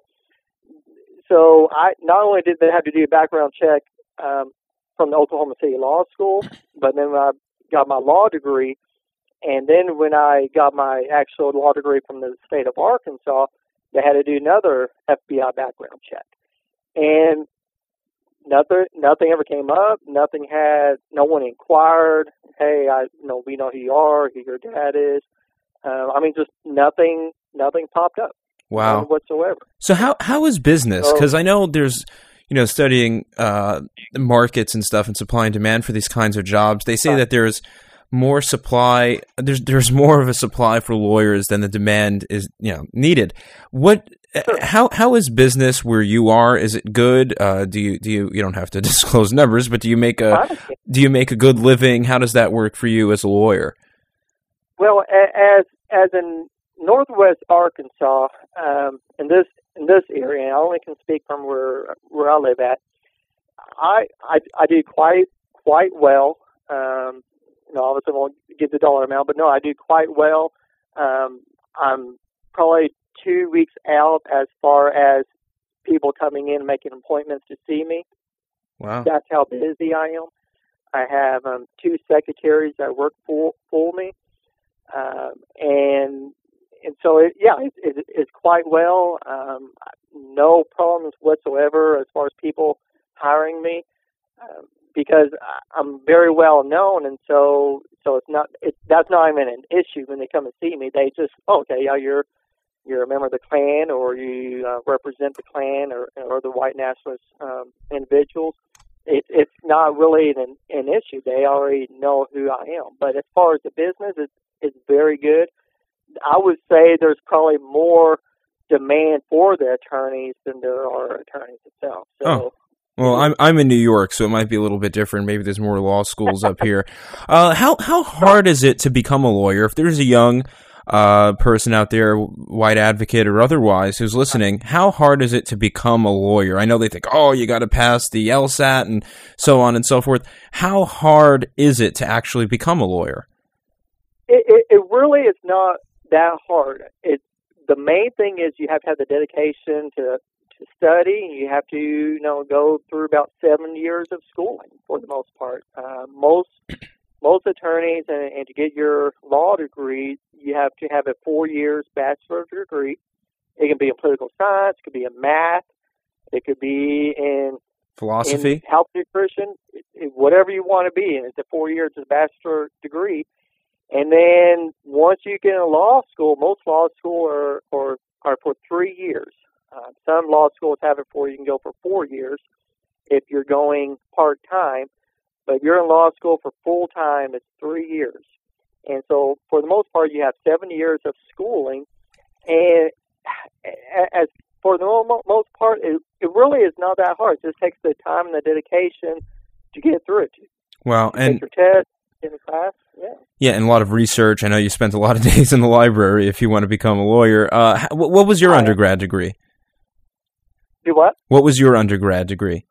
so I not only did they have to do a background check um, from the Oklahoma City Law School, but then when I got my law degree, and then when I got my actual law degree from the state of Arkansas, they had to do another F B I background check. And nothing nothing ever came up. Nothing had, no one inquired, hey, I you know, we know who you are, who your dad is. Uh, I mean, just nothing, nothing popped up. Wow. None whatsoever. So how how is business? Because I know there's, you know, studying uh, markets and stuff and supply and demand for these kinds of jobs. They say right. that there's more supply. There's there's more of a supply for lawyers than the demand is, you know, needed. What? Sure. How how is business where you are? Is it good? Uh, do you do you you don't have to disclose numbers, but do you make a do you make a good living? How does that work for you as a lawyer? Well, as as in Northwest Arkansas, um, in this in this area, I only can speak from where where I live at. I I, I do quite quite well. Um, you know, obviously I won't give the dollar amount, but no, I do quite well. Um, I'm probably two weeks out as far as people coming in and making appointments to see me. Wow, that's how busy I am. I have um, two secretaries that work for for me, um, and. And so, it, yeah, it, it, it's quite well. Um, no problems whatsoever as far as people hiring me. Um, because I'm very well known, and so so it's not it, that's not even an issue when they come and see me. They just, oh, okay, yeah, you're you're a member of the Klan, or you uh, represent the Klan, or or the white nationalist um, individuals. It, it's not really an, an issue. They already know who I am. But as far as the business, it's, it's very good. I would say there's probably more demand for the attorneys than there are attorneys themselves. So, oh. Well, I'm I'm in New York, so it might be a little bit different. Maybe there's more law schools up here. Uh, how how hard is it to become a lawyer? If there's a young uh, person out there, white advocate or otherwise, who's listening, how hard is it to become a lawyer? I know they think, oh, you got to pass the LSAT and so on and so forth. How hard is it to actually become a lawyer? It, it, it really is not that hard. It, the main thing is you have to have the dedication to, to study. You have to, you know, go through about seven years of schooling for the most part. Uh, most most attorneys, and, and to get your law degree, you have to have a four years bachelor's degree. It can be in political science, it could be in math, it could be in philosophy, in health nutrition, it, it, whatever you want to be. And it's a four years of bachelor degree. And then once you get in law school, most law school are are, are for three years. Uh, some law schools have it for you can go for four years if you're going part time. But if you're in law school for full time, it's three years. And so for the most part, you have seven years of schooling. And as for the most part, it, it really is not that hard. It just takes the time and the dedication to get through it. Well, you and take your test in the class, yeah. Yeah, and a lot of research. I know you spent a lot of days in the library if you want to become a lawyer. Uh, what was your undergrad degree? Do what? What was your undergrad degree?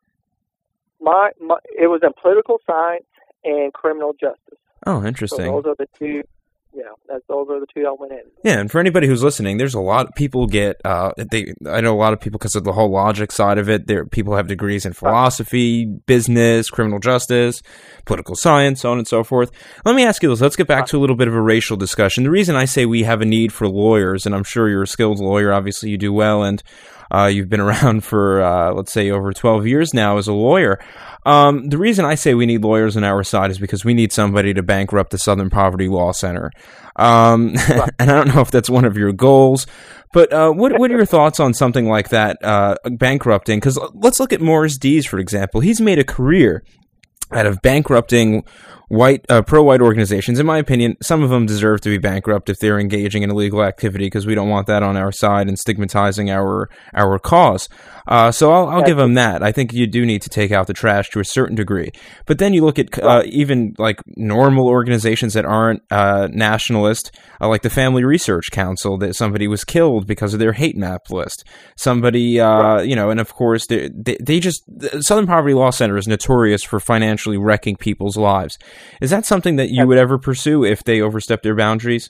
My, my it was in political science and criminal justice. Oh, interesting. So those are the two. Yeah, that's those are the two I went in. Yeah, and for anybody who's listening, there's a lot of people get. Uh, they I know a lot of people because of the whole logic side of it. There, people have degrees in philosophy, right. business, criminal justice, political science, so on and so forth. Let me ask you this. Let's get back to a little bit of a racial discussion. The reason I say we have a need for lawyers, and I'm sure you're a skilled lawyer. Obviously, you do well, and uh, you've been around for uh, let's say over twelve years now as a lawyer. Um, the reason I say we need lawyers on our side is because we need somebody to bankrupt the Southern Poverty Law Center. Um, right. And I don't know if that's one of your goals, but uh, what what are your thoughts on something like that, uh, bankrupting? Because let's look at Morris Dees, for example. He's made a career out of bankrupting white uh, pro-white organizations. In my opinion, some of them deserve to be bankrupt if they're engaging in illegal activity, because we don't want that on our side and stigmatizing our our cause. Uh, so I'll, I'll give them that. I think you do need to take out the trash to a certain degree. But then you look at uh, even like normal organizations that aren't uh, nationalist, uh, like the Family Research Council, that somebody was killed because of their hate map list. Somebody, uh, you know, and of course, they, they, they just, the Southern Poverty Law Center is notorious for financially wrecking people's lives. Is that something that you would ever pursue if they overstep their boundaries?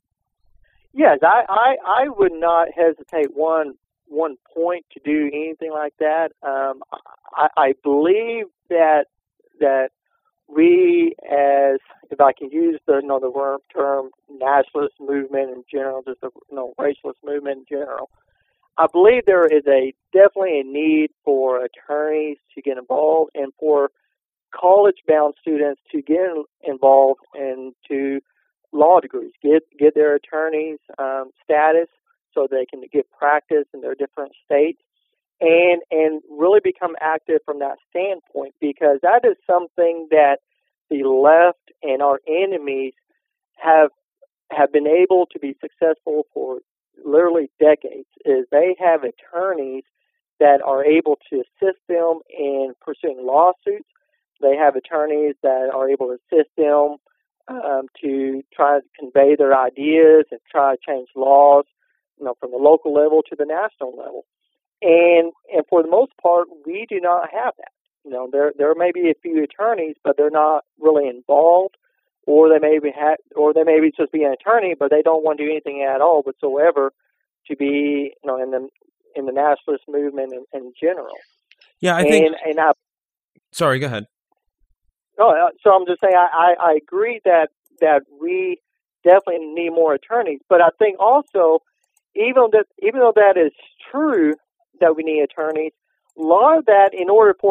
Yes, I, I, I would not hesitate one one point to do anything like that. Um, I, I believe that that we, as if I can use the you know the term nationalist movement in general, just the you know racialist movement in general, I believe there is a definitely a need for attorneys to get involved and for college-bound students to get involved into law degrees, get get their attorneys um, status so they can get practice in their different states, and and really become active from that standpoint, because that is something that the left and our enemies have have been able to be successful for literally decades. Is they have attorneys that are able to assist them in pursuing lawsuits. They have attorneys that are able to assist them um, to try to convey their ideas and try to change laws, you know, from the local level to the national level. And and for the most part, we do not have that. You know, there there may be a few attorneys, but they're not really involved, or they may be ha- or they may be just be an attorney, but they don't want to do anything at all whatsoever to be, you know, in the in the nationalist movement in, in general. Yeah, I and, think. And I, sorry, go ahead. Oh, so I'm just saying I, I, I agree that that we definitely need more attorneys, but I think also even that even though that is true that we need attorneys, a lot of that in order for a,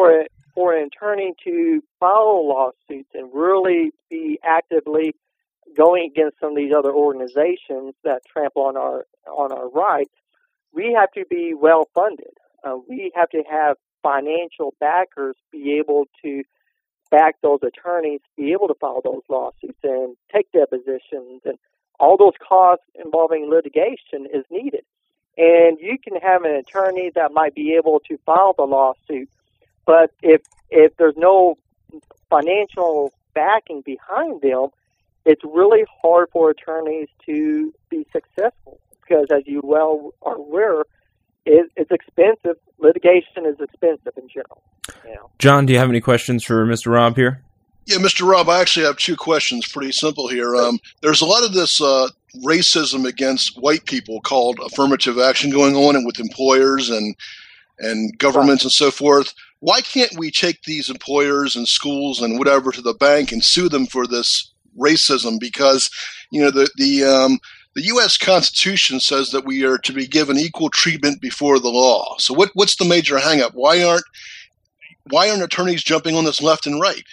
for an attorney to file lawsuits and really be actively going against some of these other organizations that trample on our on our rights, we have to be well funded. Uh, we have to have financial backers be able to back those attorneys, be able to file those lawsuits and take depositions, and all those costs involving litigation is needed. And you can have an attorney that might be able to file the lawsuit, but if if there's no financial backing behind them, it's really hard for attorneys to be successful because, as you well are aware, it, it's expensive. Litigation is expensive in general. You know. John, do you have any questions for Mister Rob here? Yeah, Mister Rob, I actually have two questions. Pretty simple here. Um, there's a lot of this uh, racism against white people called affirmative action going on, and with employers and and governments right. and so forth. Why can't we take these employers and schools and whatever to the bank and sue them for this racism? Because you know the the um, the U S Constitution says that we are to be given equal treatment before the law. So what what's the major hangup? Why aren't why aren't attorneys jumping on this left and right?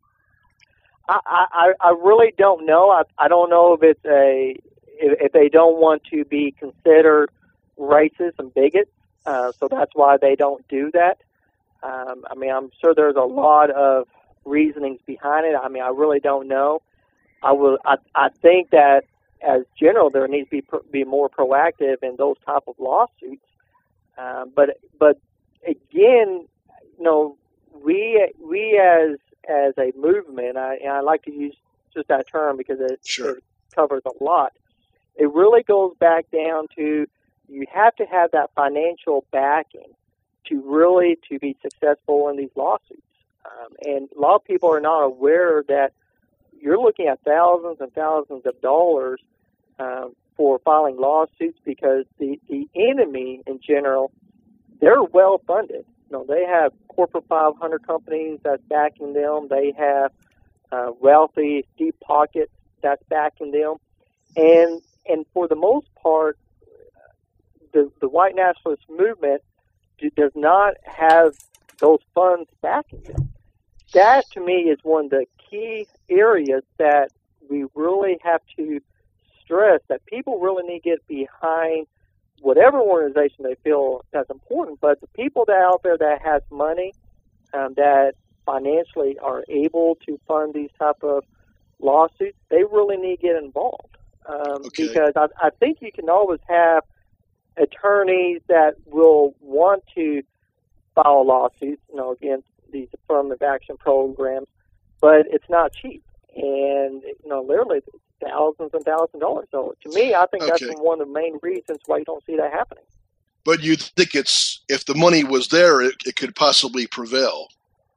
I, I, I really don't know. I, I don't know if it's a if, if they don't want to be considered racist and bigots, uh, so that's why they don't do that. Um, I mean, I'm sure there's a lot of reasonings behind it. I mean, I really don't know. I will. I, I think that as general, there needs to be be more proactive in those type of lawsuits. Um, but but again, you know, we we as as a movement, I, and I like to use just that term because it, sure. it covers a lot. It really goes back down to you have to have that financial backing to really to be successful in these lawsuits. Um, and a lot of people are not aware that you're looking at thousands and thousands of dollars um, for filing lawsuits because the, the enemy in general, they're well funded. You know, they have corporate five hundred companies that's backing them. They have uh, wealthy, deep pockets that's backing them. And and for the most part, the, the white nationalist movement does not have those funds backing them. That, to me, is one of the key areas that we really have to stress, that people really need to get behind whatever organization they feel that's important, but the people that out there that has money, um, that financially are able to fund these type of lawsuits, they really need to get involved. Um, okay. Because I, I think you can always have attorneys that will want to file lawsuits, you know, against these affirmative action programs, but it's not cheap. And, you know, literally thousands and thousands of dollars. So to me, I think okay. that's one of the main reasons why you don't see that happening. But you think it's, if the money was there, it, it could possibly prevail.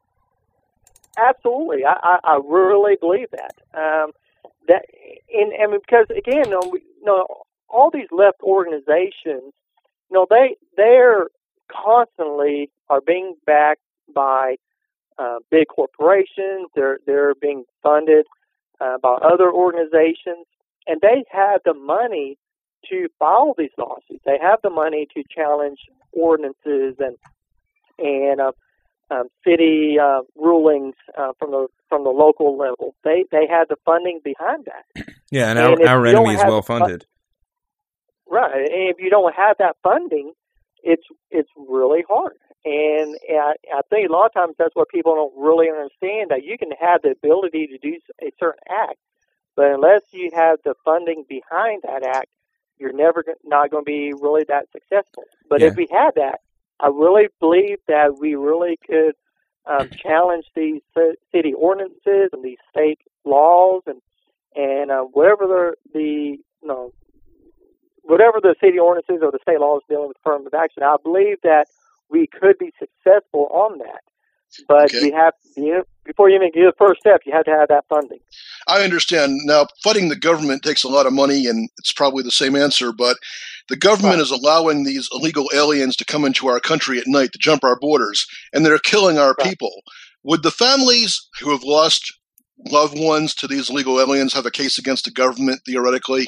Absolutely. I, I, I really believe that. Um, that and, and because, again, you know, we, you know, all these left organizations, you know, they, they're constantly are being backed by uh, big corporations. They're, they're being funded uh, by other organizations, and they have the money to file these lawsuits. They have the money to challenge ordinances and and uh, um, city uh, rulings uh, from the from the local level. They they have the funding behind that. Yeah, and, and our, our enemy is well funded. Right, and if you don't have that funding, it's it's really hard. And I, I think a lot of times that's what people don't really understand, that you can have the ability to do a certain act, but unless you have the funding behind that act, you're never not going to be really that successful. But yeah. if we had that, I really believe that we really could um, challenge these city ordinances and these state laws and and uh, whatever the, the you know whatever the city ordinances or the state laws dealing with affirmative action. I believe that we could be successful on that. But okay. you have, you know, before you even do the first step, you have to have that funding. I understand. Now, funding the government takes a lot of money, and it's probably the same answer, but the government right. is allowing these illegal aliens to come into our country at night to jump our borders, and they're killing our right. people. Would the families who have lost loved ones to these illegal aliens have a case against the government, theoretically?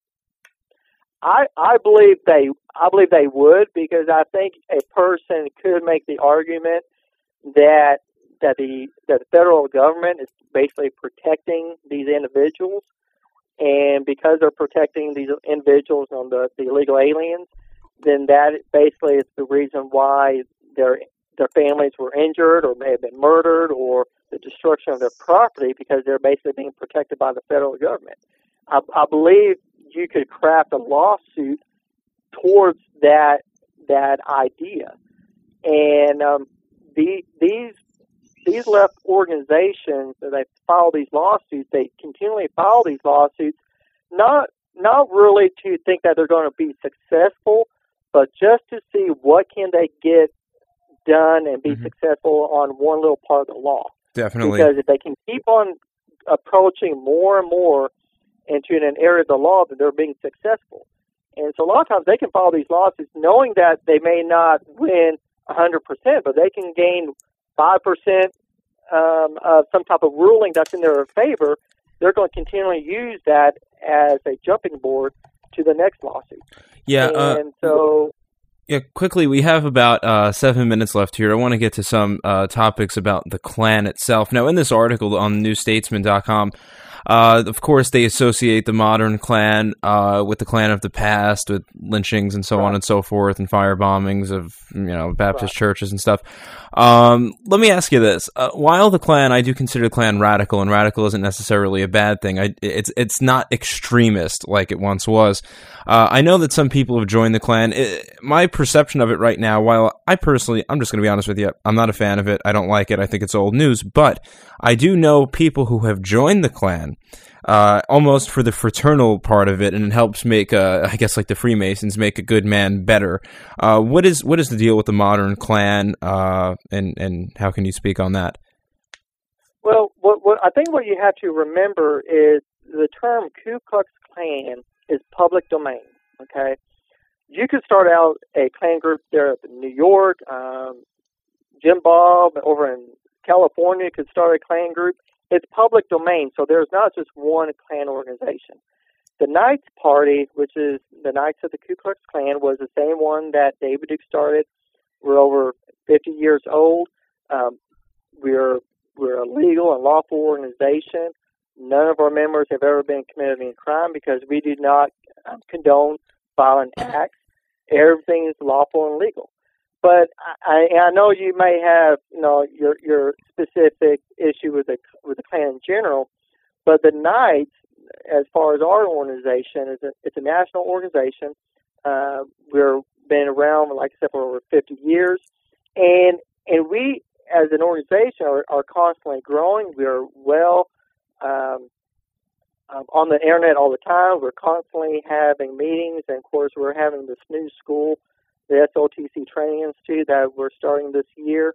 I, I believe they I believe they would, because I think a person could make the argument that that the that the federal government is basically protecting these individuals, and because they're protecting these individuals on the, the illegal aliens, then that basically is the reason why their their families were injured or may have been murdered, or the destruction of their property, because they're basically being protected by the federal government. I, I believe you could craft a lawsuit towards that that idea, and um, the, these these left organizations that they file these lawsuits, they continually file these lawsuits, not not really to think that they're going to be successful, but just to see what can they get done and be mm-hmm. successful on one little part of the law. Definitely. Because if they can keep on approaching more and more into an area of the law, that they're being successful. And so a lot of times they can file these lawsuits knowing that they may not win one hundred percent, but they can gain five percent um, of some type of ruling that's in their favor. They're going to continually use that as a jumping board to the next lawsuit. Yeah. And uh, so... Yeah, quickly, we have about uh, seven minutes left here. I want to get to some uh, topics about the Klan itself. Now, in this article on new statesman dot com, uh, of course, they associate the modern Klan uh, with the Klan of the past, with lynchings and so right. on and so forth, and fire bombings of you know Baptist right. churches and stuff. Um, let me ask you this: uh, while the Klan, I do consider the Klan radical, and radical isn't necessarily a bad thing. I, it's it's not extremist like it once was. Uh, I know that some people have joined the Klan. It, my perception of it right now, while I personally, I'm just going to be honest with you, I'm not a fan of it. I don't like it. I think it's old news. But I do know people who have joined the Klan uh, almost for the fraternal part of it, and it helps make, uh, I guess, like the Freemasons, make a good man better. Uh, what is what is the deal with the modern Klan, uh, and and how can you speak on that? Well, what, what I think what you have to remember is the term Ku Klux Klan is public domain. Okay, you could start out a Klan group there in New York. Um, Jim Bob over in California could start a Klan group. It's public domain, so there's not just one Klan organization. The Knights Party, which is the Knights of the Ku Klux Klan, was the same one that David Duke started. We're over fifty years old. Um, we're we're a legal and lawful organization. None of our members have ever been committed any crime because we do not um, condone violent acts. Everything is lawful and legal. But I, I know you may have, you know, your your specific issue with the with the Klan in general, but the Knights, as far as our organization, is a, it's a national organization. Uh, we've been around, like I said, for over fifty years, and and we, as an organization, are, are constantly growing. We are well um, um, on the internet all the time. We're constantly having meetings, and of course, we're having this new school, the S O T C Training Institute, that we're starting this year.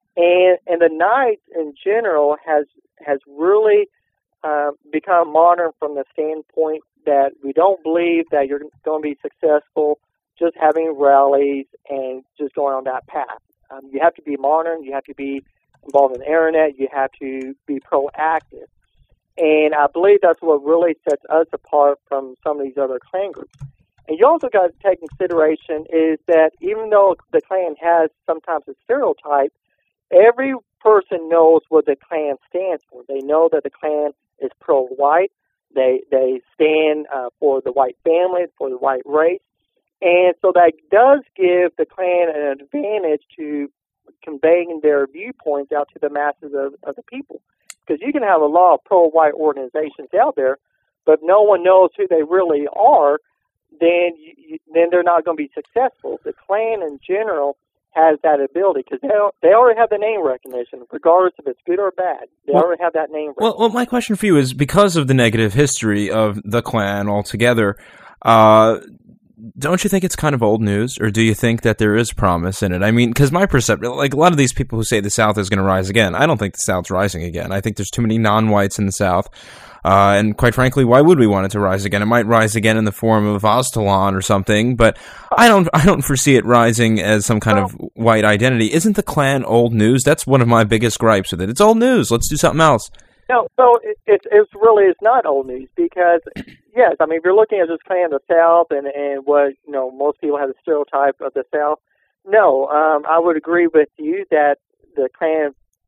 And and the Knights in general has has really uh, become modern from the standpoint that we don't believe that you're going to be successful just having rallies and just going on that path. Um, you have to be modern. You have to be involved in the internet. You have to be proactive. And I believe that's what really sets us apart from some of these other Klan groups. And you also got to take consideration is that even though the Klan has sometimes a stereotype, every person knows what the Klan stands for. They know that the Klan is pro-white. They they stand uh, for the white family, for the white race. And so that does give the Klan an advantage to conveying their viewpoints out to the masses of, of the people. Because you can have a lot of pro-white organizations out there, but if no one knows who they really are, then you, you, then they're not going to be successful. The Klan in general has that ability because they they already have the name recognition, regardless if it's good or bad. They well, already have that name recognition. Well, well, my question for you is, because of the negative history of the Klan altogether, uh, don't you think it's kind of old news, or do you think that there is promise in it? I mean, because my perception, like a lot of these people who say the South is going to rise again, I don't think the South's rising again. I think there's too many non-whites in the South. Uh, and quite frankly, why would we want it to rise again? It might rise again in the form of Aztlan or something, but I don't I don't foresee it rising as some kind of white identity. Isn't the Klan old news? That's one of my biggest gripes with it. It's old news. Let's do something else. No, so it, it, it's really it's not old news because, yes, I mean, if you're looking at this Klan of the South and, and what, you know, most people have the stereotype of the South, no, um, I would agree with you that the Klan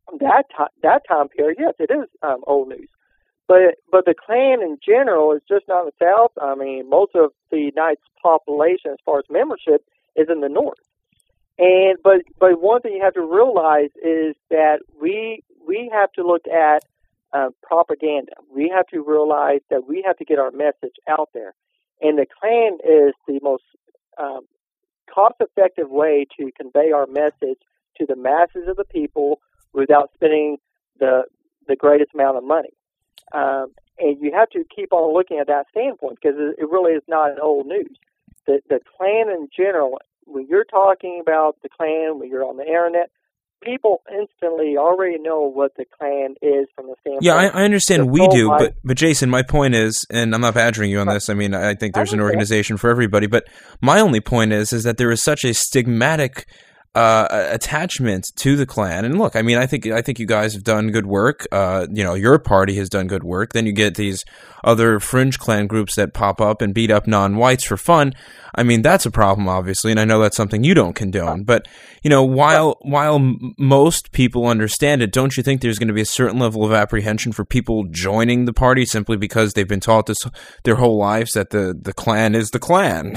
that time, that time period, yes, it is um, old news. But but the Klan in general is just not in the South. I mean, most of the Knights population, as far as membership, is in the North. And but but one thing you have to realize is that we we have to look at uh, propaganda. We have to realize that we have to get our message out there. And the Klan is the most um, cost-effective way to convey our message to the masses of the people without spending the the greatest amount of money. Um, and you have to keep on looking at that standpoint because it, it really is not an old news. The the Klan in general, when you're talking about the Klan, when you're on the internet, people instantly already know what the Klan is from the standpoint. Yeah, I, I understand the we do, life. but but Jason, my point is, and I'm not badgering you on this. I mean, I think there's an organization for everybody, but my only point is, is that there is such a stigmatic uh, attachment to the Klan. And look, I mean, I think I think you guys have done good work. Uh, you know, your party has done good work. Then you get these other fringe Klan groups that pop up and beat up non-whites for fun. I mean, that's a problem, obviously, and I know that's something you don't condone. But, you know, while while m most people understand it, don't you think there's going to be a certain level of apprehension for people joining the party simply because they've been taught this their whole lives that the, the Klan is the Klan?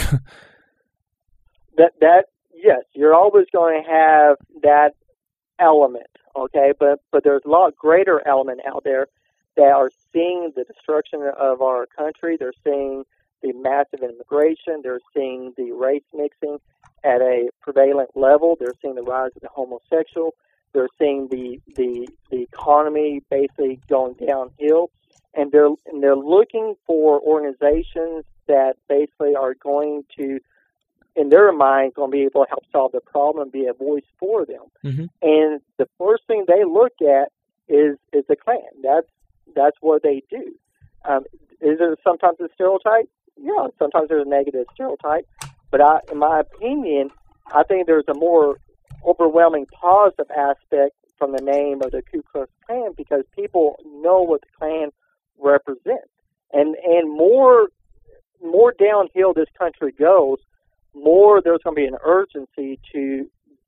that that yes, you're always going to have that element, okay? But but there's a lot greater element out there that are seeing the destruction of our country. They're seeing the massive immigration. They're seeing the race mixing at a prevalent level. They're seeing the rise of the homosexual. They're seeing the the, the economy basically going downhill, and they're and they're looking for organizations that basically are going to, in their mind, going to be able to help solve the problem and be a voice for them. Mm-hmm. And the first thing they look at is is the Klan. That's that's what they do. Um, is there sometimes a stereotype? Yeah, sometimes there's a negative stereotype, but I, in my opinion, I think there's a more overwhelming positive aspect from the name of the Ku Klux Klan because people know what the Klan represents, and and more more downhill this country goes, more there's going to be an urgency to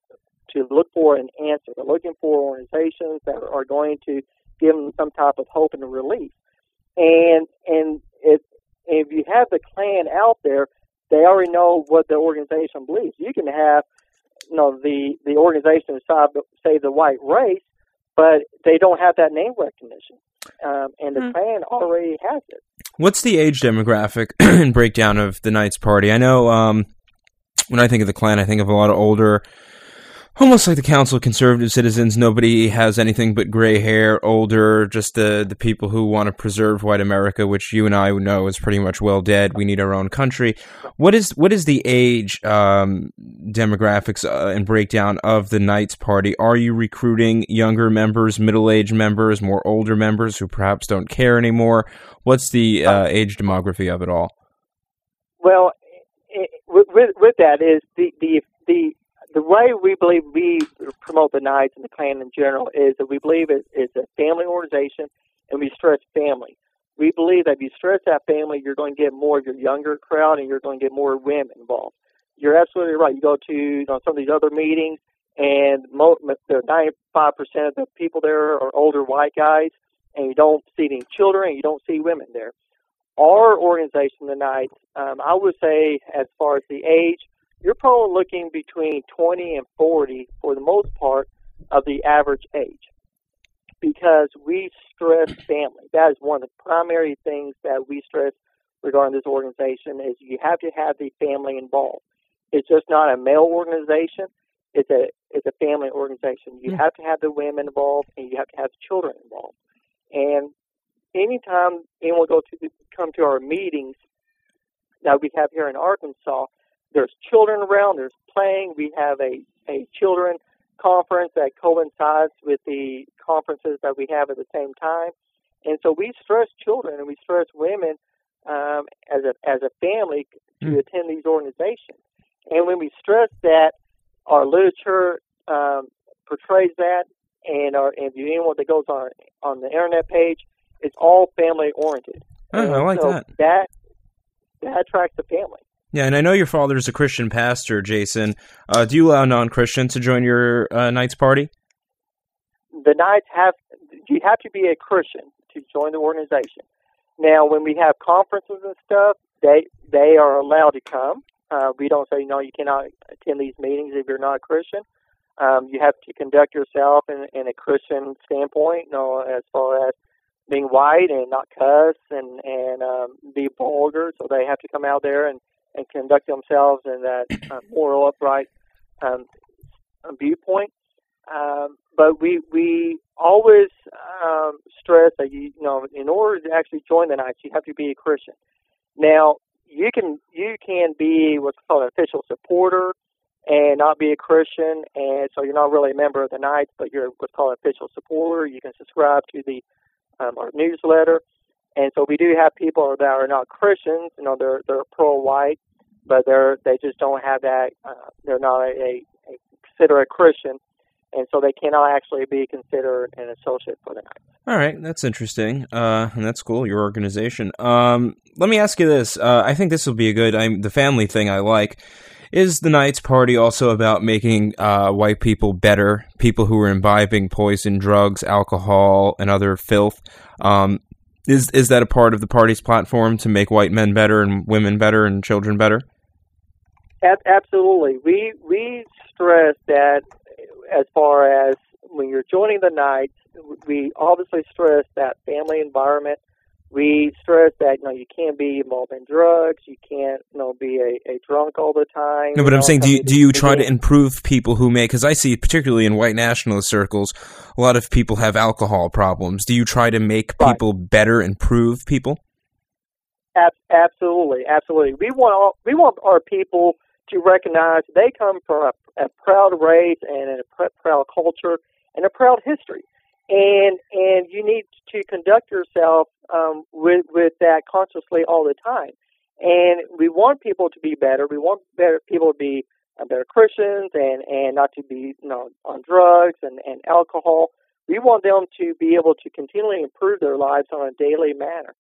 to look for an answer. They're looking for organizations that are going to give them some type of hope and relief, and and it. If you have the Klan out there, they already know what the organization believes. You can have, you know, the the organization save the white race, but they don't have that name recognition, um, and the mm. Klan already has it. What's the age demographic and breakdown of the Knights Party? I know um, when I think of the Klan, I think of a lot of older, almost like the Council of Conservative Citizens. Nobody has anything but gray hair, older, just the the people who want to preserve white America, which you and I know is pretty much well dead. We need our own country. What is what is the age um, demographics uh, and breakdown of the Knights Party? Are you recruiting younger members, middle-aged members, more older members who perhaps don't care anymore? What's the uh, age demography of it all? Well, it, with, with that is the the the The way we believe we promote the Knights and the Klan in general is that we believe it, it's a family organization, and we stress family. We believe that if you stress that family, you're going to get more of your younger crowd, and you're going to get more women involved. You're absolutely right. You go to you know, some of these other meetings, and most, ninety-five percent of the people there are older white guys, and you don't see any children, and you don't see women there. Our organization, the Knights, um, I would say as far as the age, you're probably looking between twenty and forty for the most part of the average age because we stress family. That is one of the primary things that we stress regarding this organization is you have to have the family involved. It's just not a male organization. It's a it's a family organization. You have to have the women involved and you have to have the children involved. And anytime anyone go to the, come to our meetings that we have here in Arkansas, there's children around, there's playing. We have a, a children conference that coincides with the conferences that we have at the same time. And so we stress children and we stress women um, as a as a family to mm. attend these organizations. And when we stress that, our literature um, portrays that, and our and if you anyone that goes on on the internet page, it's all family oriented. Oh, I like so that. That that attracts the family. Yeah, and I know your father is a Christian pastor, Jason. Uh, do you allow non-Christians to join your uh, Knights Party? the Knights have, you have to be a Christian to join the organization. Now, when we have conferences and stuff, they they are allowed to come. Uh, we don't say, no, you cannot attend these meetings if you're not a Christian. Um, you have to conduct yourself in, in a Christian standpoint, you know, as far as being white and not cuss and, and um, be vulgar. So they have to come out there and, and conduct themselves in that uh, moral, upright um, viewpoint. Um, but we we always um, stress that, you, you know, in order to actually join the Knights, you have to be a Christian. Now, you can you can be what's called an official supporter and not be a Christian, and so you're not really a member of the Knights, but you're what's called an official supporter. You can subscribe to the um, our newsletter, and so we do have people that are not Christians. You know, they're they're pro-white, but they're they just don't have that. Uh, they're not a, a, a considered a Christian. And so they cannot actually be considered an associate for the Knights. All right, that's interesting, uh, and that's cool, your organization. Um, let me ask you this. Uh, I think this will be a good, I'm, the family thing I like. Is the Knights Party also about making uh, white people better, people who are imbibing poison, drugs, alcohol, and other filth? Um, is is that a part of the party's platform to make white men better and women better and children better? Absolutely. We, we stress that as far as when you're joining the Knights, we obviously stress that family environment. We stress that, you know, you can't be involved in drugs. You can't, you know, be a, a drunk all the time. No, but you I'm know, saying, do you, do you try to to improve people who may, because I see, particularly in white nationalist circles, a lot of people have alcohol problems. Do you try to make right. people better, improve people? Absolutely, absolutely. We want all, we want our people to recognize they come from a, a proud race and a pr- proud culture and a proud history. And and you need to conduct yourself um, with with that consciously all the time. And we want people to be better. We want better people to be uh, better Christians and, and not to be, you know, on drugs and, and alcohol. We want them to be able to continually improve their lives on a daily manner.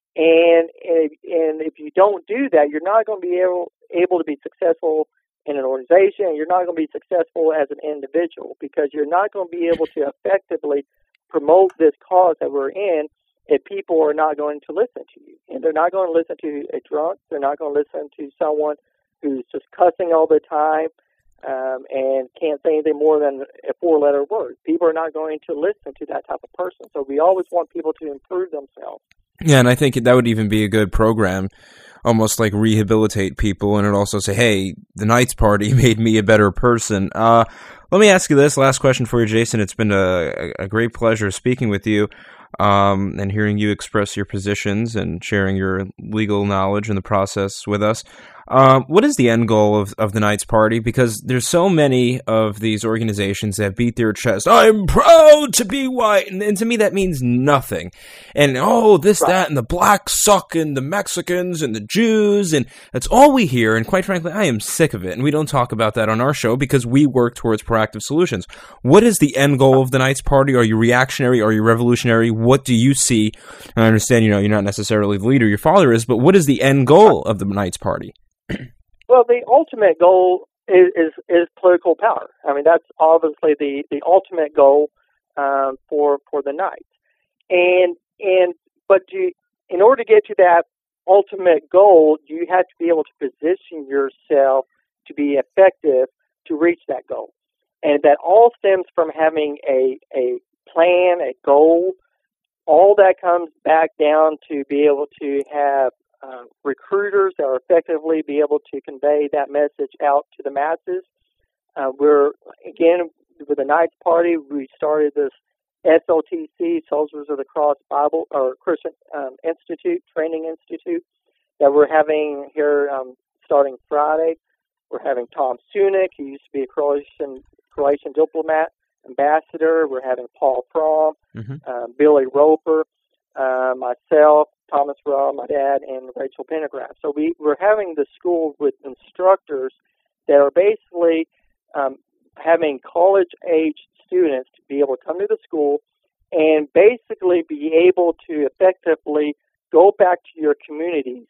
And and, and if you don't do that, you're not going to be able able to be successful in an organization, and you're not going to be successful as an individual, because you're not going to be able to effectively promote this cause that we're in if people are not going to listen to you. And they're not going to listen to a drunk. They're not going to listen to someone who's just cussing all the time um, and can't say anything more than a four-letter word. People are not going to listen to that type of person. So we always want people to improve themselves. Yeah, and I think that would even be a good program, almost like rehabilitate people, and it also say, hey, the Knights Party made me a better person. Uh, let me ask you this last question for you, Jason. It's been a, a great pleasure speaking with you um, and hearing you express your positions and sharing your legal knowledge in the process with us. Uh, what is the end goal of, of the Knights Party? Because there's so many of these organizations that beat their chest. I'm proud to be white. And, and to me, that means nothing. And, oh, this, right. that, and the blacks suck, and the Mexicans, and the Jews, and that's all we hear. And quite frankly, I am sick of it. And we don't talk about that on our show because we work towards proactive solutions. What is the end goal of the Knights Party? Are you reactionary? Are you revolutionary? What do you see? And I understand, you know, you're not necessarily the leader your father is, but what is the end goal of the Knights Party? Well, the ultimate goal is, is, is political power. I mean, that's obviously the, the ultimate goal um, for for the Knights. And and but you, in order to get to that ultimate goal, you have to be able to position yourself to be effective to reach that goal. And that all stems from having a a plan, a goal. All that comes back down to be able to have Uh, recruiters that are effectively be able to convey that message out to the masses. Uh, we're, again, with the Knights Party, we started this S O T C, Soldiers of the Cross Bible, or Christian um, Institute, Training Institute, that we're having here um, starting Friday. We're having Tom Sunik, who used to be a Croatian, Croatian diplomat, ambassador. We're having Paul Fromm, mm-hmm. uh, Billy Roper, uh, myself, Thomas Raw, my dad, and Rachel Pendergrass. So we, we're having the school with instructors that are basically um, having college-age students to be able to come to the school and basically be able to effectively go back to your communities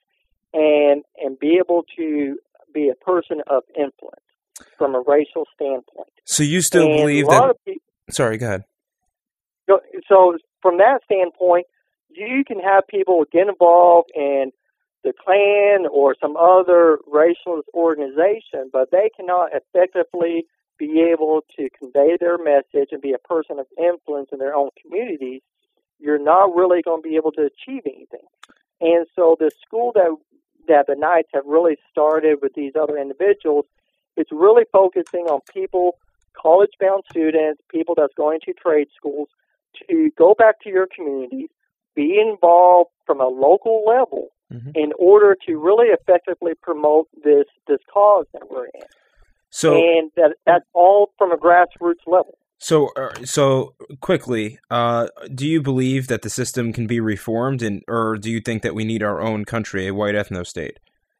and and be able to be a person of influence from a racial standpoint. So you still and believe a lot that... Of people, sorry, go ahead. so from that standpoint, you can have people get involved in the Klan or some other racialist organization, but they cannot effectively be able to convey their message and be a person of influence in their own communities. You're not really going to be able to achieve anything. And so the school that that the Knights have really started with these other individuals, it's really focusing on people, college-bound students, people that's going to trade schools, to go back to your communities, be involved from a local level mm-hmm. in order to really effectively promote this this cause that we're in. So, and that that's all from a grassroots level. So, uh, so quickly, uh, do you believe that the system can be reformed, and or do you think that we need our own country, a white ethno-state?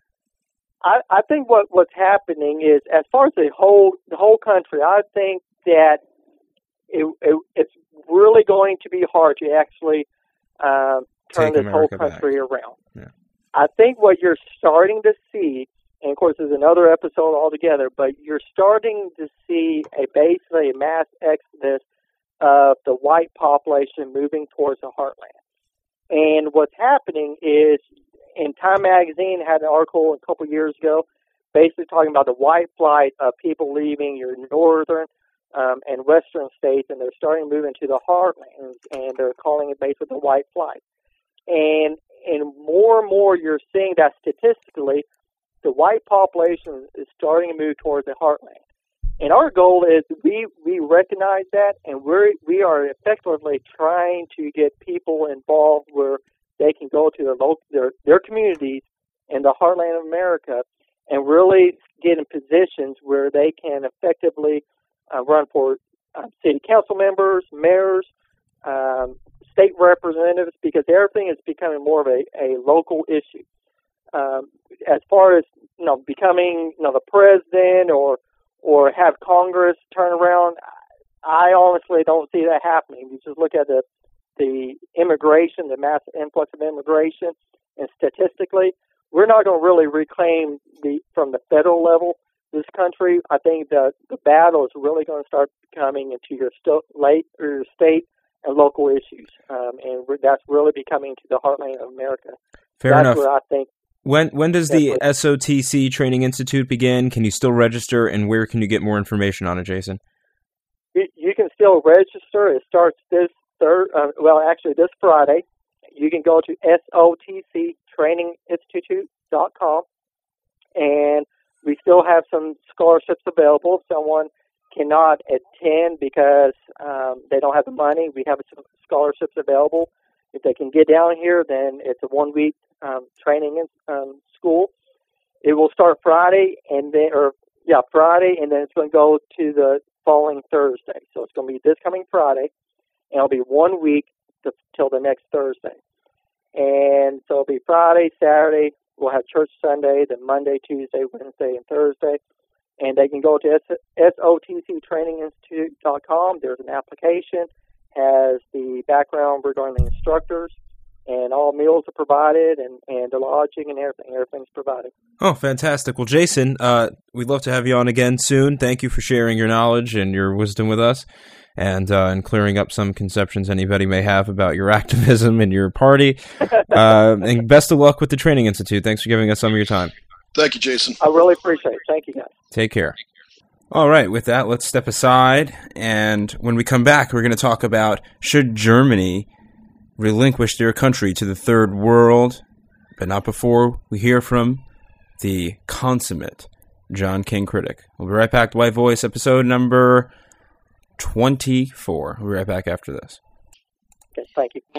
I, I think what, what's happening is, as far as the whole the whole country, I think that it, it it's really going to be hard to actually um, turn Take this whole America country back. around. Yeah. I think what you're starting to see, and of course there's another episode altogether, but you're starting to see a basically a mass exodus of the white population moving towards the heartland. And what's happening is, in Time Magazine had an article a couple years ago basically talking about the white flight of people leaving your northern um, and western states, and they're starting to move into the heartlands, and they're calling it basically the white flight. And and more and more you're seeing that statistically, the white population is starting to move towards the heartland. And our goal is we, we recognize that, and we we are effectively trying to get people involved where they can go to their local, their their communities in the heartland of America and really get in positions where they can effectively uh, run for uh, city council members, mayors, um, state representatives, because everything is becoming more of a, a local issue. Um, as far as you know, becoming you know the president or or have Congress turn around, I honestly don't see that happening. You just look at the the immigration, the massive influx of immigration, and statistically, we're not going to really reclaim the from the federal level this country. I think the the battle is really going to start coming into your st- late or your state and local issues, um, and re- that's really becoming to the heartland of America. Fair that's enough. Where I think. When when does the S O T C Training Institute begin? Can you still register, and where can you get more information on it, Jason? You, you can still register. It starts this third. Uh, well, actually, this Friday. You can go to S O T C training institute dot com, and we still have some scholarships available. If someone cannot attend because um, they don't have the money, we have some scholarships available. If they can get down here, then it's a one-week um, training in, um, school. It will start Friday, and then, or yeah, Friday, and then it's going to go to the following Thursday. So it's going to be this coming Friday, and it'll be one week to, till the next Thursday. And so it'll be Friday, Saturday. We'll have church Sunday, then Monday, Tuesday, Wednesday, and Thursday. And they can go to S O T C training institute dot com. There's an application, has the background regarding the instructors, and all meals are provided, and, and the lodging and everything. Everything's provided. Oh, fantastic. Well, Jason, uh, we'd love to have you on again soon. Thank you for sharing your knowledge and your wisdom with us, and uh, and clearing up some conceptions anybody may have about your activism and your party. uh, and best of luck with the Training Institute. Thanks for giving us some of your time. Thank you, Jason. I really appreciate it. Thank you, guys. Take care. All right, with that, let's step aside, and when we come back, we're going to talk about should Germany relinquish their country to the third world, but not before we hear from the consummate John King critic. We'll be right back to White Voice, episode number twenty-four. We'll be right back after this. Okay, thank you.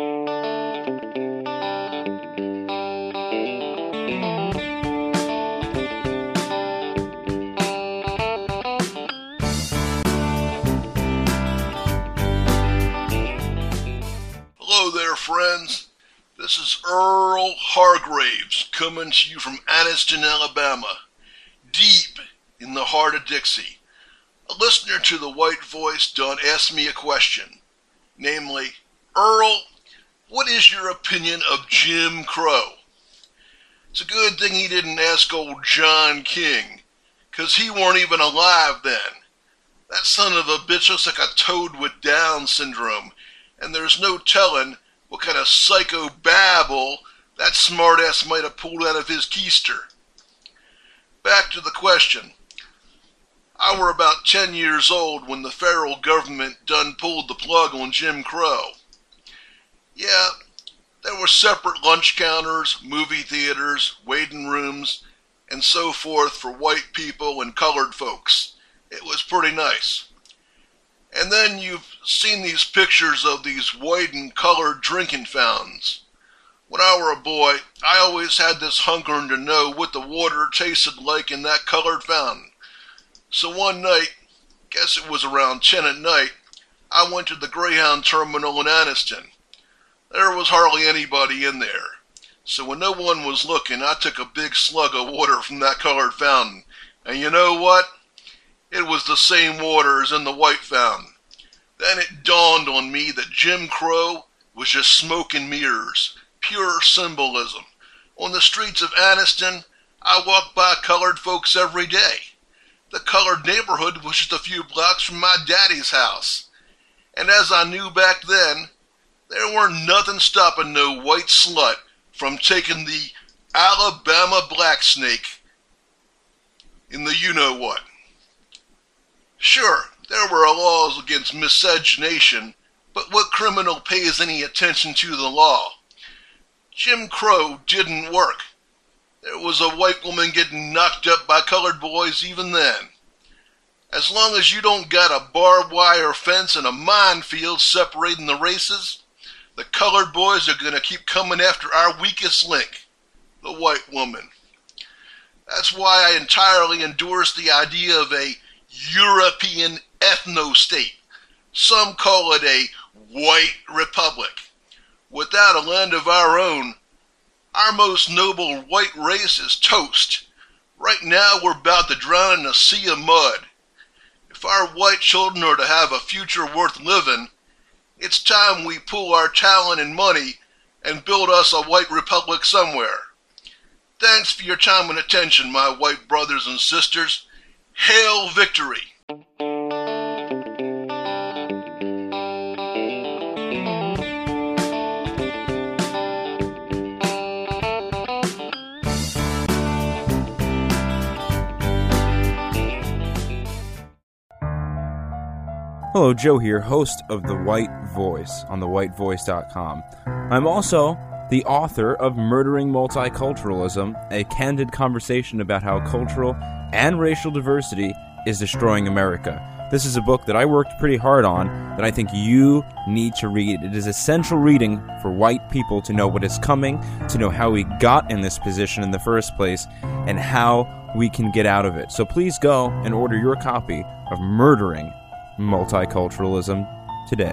Hello there, friends. This is Earl Hargraves coming to you from Anniston, Alabama, deep in the heart of Dixie. A listener to the White Voice done asked me a question, namely, Earl, what is your opinion of Jim Crow? It's a good thing he didn't ask old John King, 'cause he weren't even alive then. That son of a bitch looks like a toad with Down syndrome, and there's no telling what kind of psycho babble that smartass might have pulled out of his keister. Back to the question. I were about ten years old when the federal government done pulled the plug on Jim Crow. Yeah, there were separate lunch counters, movie theaters, waiting rooms, and so forth for white people and colored folks. It was pretty nice. And then you've seen these pictures of these white and colored drinking fountains. When I were a boy, I always had this hunkering to know what the water tasted like in that colored fountain. So one night, guess it was around ten at night, I went to the Greyhound terminal in Anniston. There was hardly anybody in there. So when no one was looking, I took a big slug of water from that colored fountain. And you know what? It was the same water as in the white fountain. Then it dawned on me that Jim Crow was just smoke and mirrors, pure symbolism. On the streets of Anniston, I walked by colored folks every day. The colored neighborhood was just a few blocks from my daddy's house. And as I knew back then, there weren't nothing stopping no white slut from taking the Alabama black snake in the you-know-what. Sure, there were laws against miscegenation, but what criminal pays any attention to the law? Jim Crow didn't work. There was a white woman getting knocked up by colored boys even then. As long as you don't got a barbed wire fence and a minefield separating the races, the colored boys are going to keep coming after our weakest link, the white woman. That's why I entirely endorse the idea of a European ethno-state. Some call it a white republic. Without a land of our own, our most noble white race is toast. Right now we're about to drown in a sea of mud. If our white children are to have a future worth living, it's time we pool our talent and money and build us a white republic somewhere. Thanks for your time and attention, my white brothers and sisters. Hail victory! Hello, Joe here, host of The White Voice on the white voice dot com. I'm also the author of Murdering Multiculturalism, a candid conversation about how cultural and racial diversity is destroying America. This is a book that I worked pretty hard on that I think you need to read. It is essential reading for white people to know what is coming, to know how we got in this position in the first place, and how we can get out of it. So please go and order your copy of Murdering Multiculturalism today.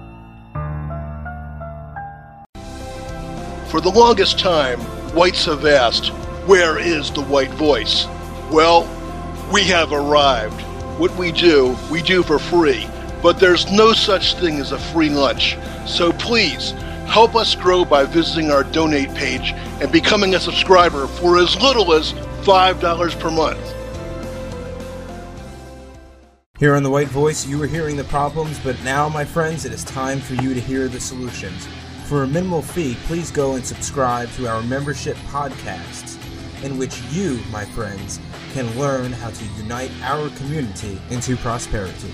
For the longest time, whites have asked, where is the white voice? Well, we have arrived. What we do, we do for free. But there's no such thing as a free lunch. So please, help us grow by visiting our donate page and becoming a subscriber for as little as five dollars per month. Here on The White Voice, you were hearing the problems, but now, my friends, it is time for you to hear the solutions. For a minimal fee, please go and subscribe to our membership podcasts, in which you, my friends, can learn how to unite our community into prosperity.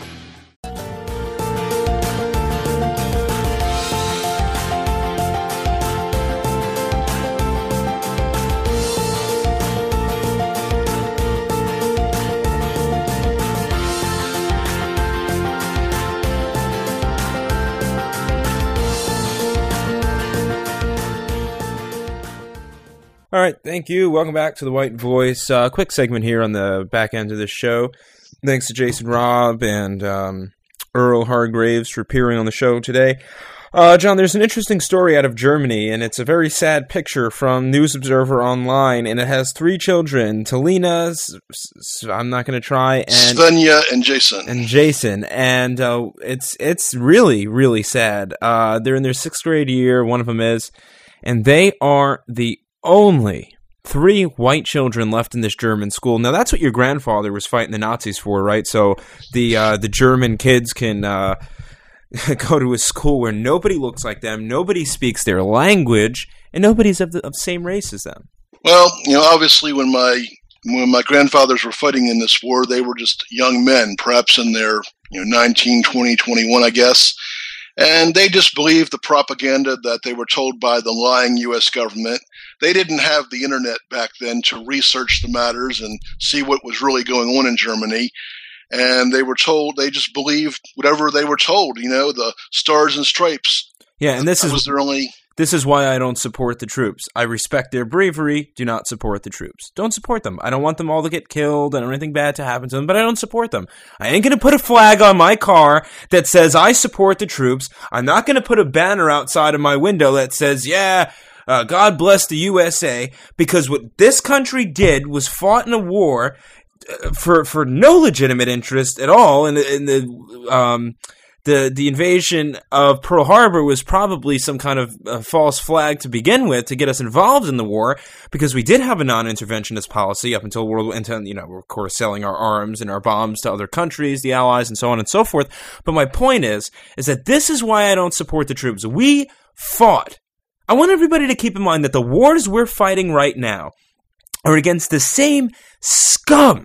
All right, thank you. Welcome back to The White Voice. Uh, quick segment here on the back end of this show. Thanks to Jason Robb and um, Earl Hargraves for appearing on the show today. Uh, John, there's an interesting story out of Germany, and it's a very sad picture from News Observer Online, and it has three children, Talina, I'm not going to try, and Svenja and Jason. And Jason, and uh, it's it's really, really sad. Uh, they're in their sixth grade year, one of them is, and they are the only three white children left in this German school. Now, that's what your grandfather was fighting the Nazis for, right? So the uh, the German kids can uh, go to a school where nobody looks like them, nobody speaks their language, and nobody's of the of same race as them? Well, you know, obviously when my when my grandfathers were fighting in this war, they were just young men, perhaps in their you know nineteen, twenty, twenty-one, I guess. And they just believed the propaganda that they were told by the lying U S government. They didn't have the internet back then to research the matters and see what was really going on in Germany. And they were told, they just believed whatever they were told, you know, the stars and stripes. Yeah, and this that is was their only... This is why I don't support the troops. I respect their bravery, do not support the troops. Don't support them. I don't want them all to get killed and anything bad to happen to them, but I don't support them. I ain't going to put a flag on my car that says I support the troops. I'm not going to put a banner outside of my window that says, yeah, uh, God bless the U S A, because what this country did was fought in a war for for no legitimate interest at all, and in, in the... Um, The the invasion of Pearl Harbor was probably some kind of uh, false flag to begin with to get us involved in the war, because we did have a non-interventionist policy up until World War Two. You know, we're of course selling our arms and our bombs to other countries, the Allies, and so on and so forth. But my point is, is that this is why I don't support the troops. We fought. I want everybody to keep in mind that the wars we're fighting right now are against the same scum,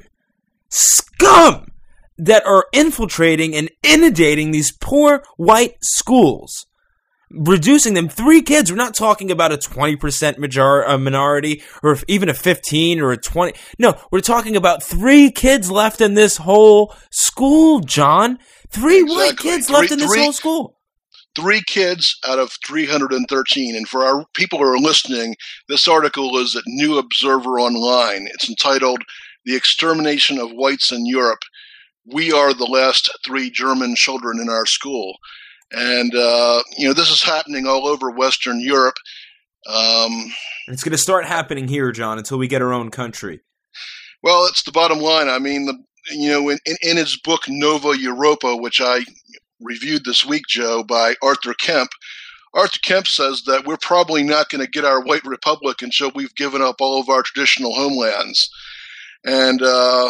scum, that are infiltrating and inundating these poor white schools, reducing them. Three kids. We're not talking about a twenty percent major- a minority or if even a fifteen or a twenty. No, we're talking about three kids left in this whole school, John. Three exactly. white kids three, left in this three, whole school. Three kids out of three hundred thirteen. And for our people who are listening, this article is at New Observer Online. It's entitled "The Extermination of Whites in Europe. We are the last three German children in our school." And, uh, you know, this is happening all over Western Europe. Um, it's going to start happening here, John, until we get our own country. Well, it's the bottom line. I mean, the, you know, in, in, in his book, Nova Europa, which I reviewed this week, Joe, by Arthur Kemp, Arthur Kemp says that we're probably not going to get our white republic until we've given up all of our traditional homelands. And, uh,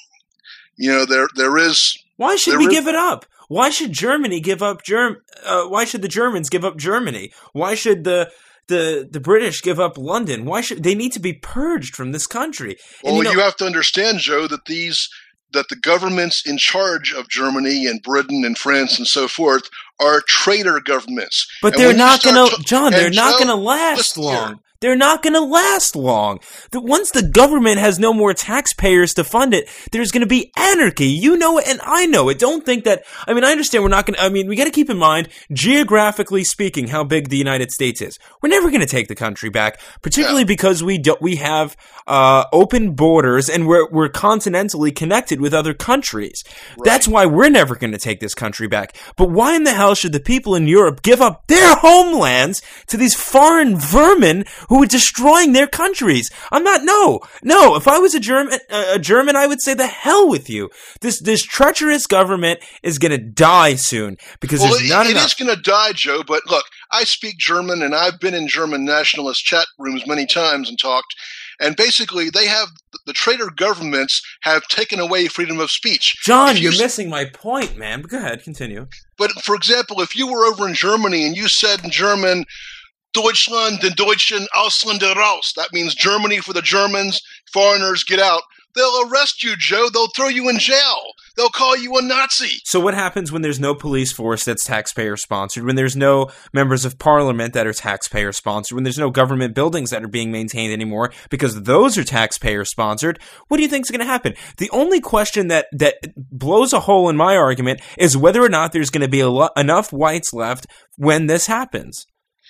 you know, there there is... Why should we is, give it up? Why should Germany give up Germ? Uh, why should the Germans give up Germany? Why should the the the British give up London? Why should they need to be purged from this country? And, well, you, know, you have to understand, Joe, that these that the governments in charge of Germany and Britain and France and so forth are traitor governments. But and they're not going to, John. They're not going to last long. Here. They're not going to last long. The, once the government has no more taxpayers to fund it, there's going to be anarchy. You know it, and I know it. Don't think that. I mean, I understand we're not going to. I mean, we got to keep in mind, geographically speaking, how big the United States is. We're never going to take the country back, particularly yeah. because we do, we have uh, open borders and we're we're continentally connected with other countries. Right. That's why we're never going to take this country back. But why in the hell should the people in Europe give up their homelands to these foreign vermin who are destroying their countries? I'm not, no, no. If I was a German, uh, a German, I would say the hell with you. This this treacherous government is going to die soon because well, there's not it, enough. It is going to die, Joe. But look, I speak German, and I've been in German nationalist chat rooms many times and talked. And basically, they have the traitor governments have taken away freedom of speech. John, you, you're missing my point, man. But go ahead, continue. But for example, if you were over in Germany and you said in German, Deutschland, den Deutschen, Ausländer raus. That means Germany for the Germans, foreigners get out. They'll arrest you, Joe. They'll throw you in jail. They'll call you a Nazi. So what happens when there's no police force that's taxpayer-sponsored, when there's no members of parliament that are taxpayer-sponsored, when there's no government buildings that are being maintained anymore because those are taxpayer-sponsored? What do you think is going to happen? The only question that, that blows a hole in my argument is whether or not there's going to be a lo- enough whites left when this happens.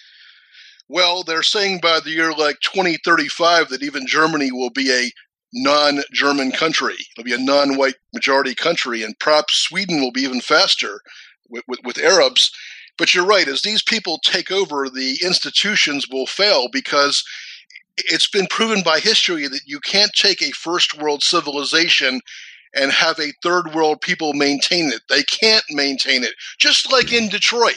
Well, they're saying by the year like twenty thirty-five that even Germany will be a non-German country. It'll be a non-white majority country, and perhaps Sweden will be even faster with, with, with Arabs. But you're right, as these people take over, the institutions will fail because it's been proven by history that you can't take a first world civilization and have a third world people maintain it. They can't maintain it, just like in Detroit.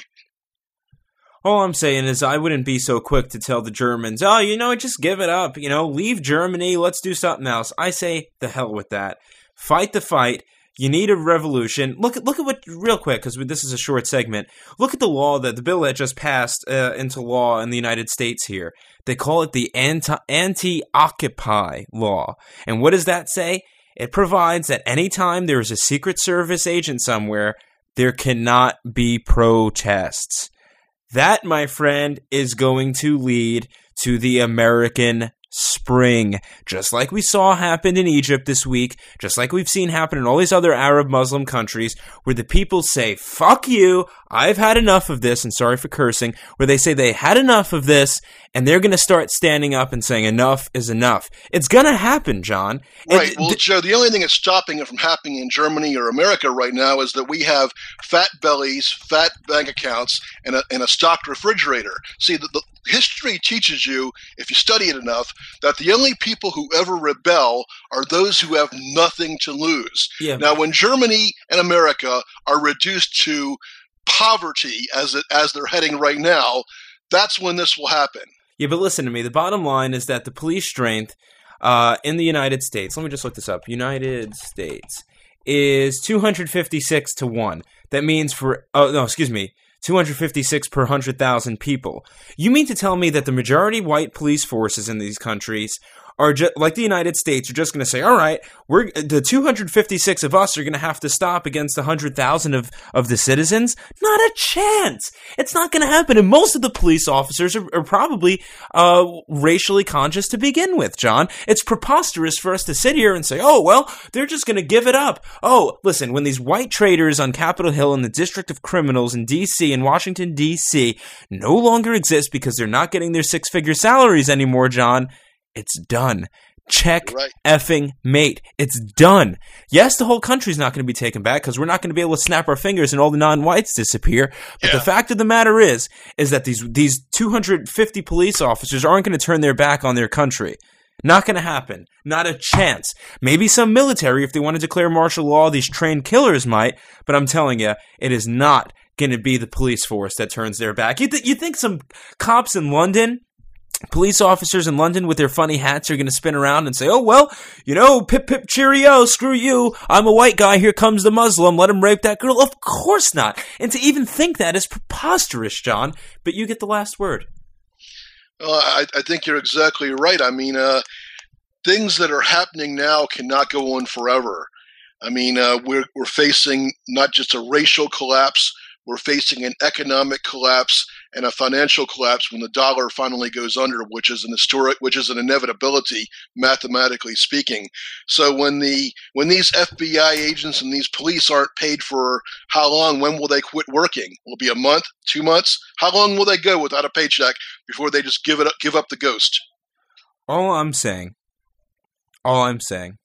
All I'm saying is I wouldn't be so quick to tell the Germans, oh, you know, just give it up. You know, leave Germany. Let's do something else. I say the hell with that. Fight the fight. You need a revolution. Look at look at what real quick, because this is a short segment. Look at the law that the bill that just passed uh, into law in the United States here. They call it the anti anti-Occupy law. And what does that say? It provides that anytime there is a Secret Service agent somewhere, there cannot be protests. That, my friend, is going to lead to the American Spring, just like we saw happen in Egypt this week, just like we've seen happen in all these other Arab Muslim countries, where the people say, fuck you, I've had enough of this, and sorry for cursing, where they say they had enough of this, and they're going to start standing up and saying enough is enough. It's going to happen, John. Right. And well, th- Joe, the only thing that's stopping it from happening in Germany or America right now is that we have fat bellies, fat bank accounts, and a, and a stocked refrigerator. See, the, the history teaches you, if you study it enough, that the only people who ever rebel are those who have nothing to lose. Yeah. Now, when Germany and America are reduced to poverty as it, as they're heading right now, that's when this will happen. Yeah, but listen to me. The bottom line is that the police strength uh, in the United States, let me just look this up, United States, is two hundred fifty-six to one. That means for, oh, no, excuse me, two hundred fifty-six per one hundred thousand people. You mean to tell me that the majority white police forces in these countries are just like the United States are just going to say, all right, we're the two hundred fifty-six of us are going to have to stop against one hundred thousand of, of the citizens? Not a chance. It's not going to happen. And most of the police officers are, are probably uh, racially conscious to begin with, John. It's preposterous for us to sit here and say, oh, well, they're just going to give it up. Oh, listen, when these white traitors on Capitol Hill in the District of Criminals in D C, in Washington, D C, no longer exist because they're not getting their six-figure salaries anymore, John, it's done. Check right. effing mate. It's done. Yes, the whole country's not going to be taken back because we're not going to be able to snap our fingers and all the non-whites disappear. But yeah. the fact of the matter is, is that these these two hundred fifty police officers aren't going to turn their back on their country. Not going to happen. Not a chance. Maybe some military, if they want to declare martial law, these trained killers might. But I'm telling you, it is not going to be the police force that turns their back. You, th- you think some cops in London, police officers in London with their funny hats are going to spin around and say, oh, well, you know, pip, pip, cheerio, screw you. I'm a white guy. Here comes the Muslim. Let him rape that girl. Of course not. And to even think that is preposterous, John. But you get the last word. Well, I, I think you're exactly right. I mean, uh, things that are happening now cannot go on forever. I mean, uh, we're we're facing not just a racial collapse, we're facing an economic collapse and a financial collapse when the dollar finally goes under, which is an historic, which is an inevitability, mathematically speaking. So when the when these F B I agents and these police aren't paid for how long, when will they quit working? Will it be a month, two months? How long will they go without a paycheck before they just give it up, give up the ghost? All I'm saying, all I'm saying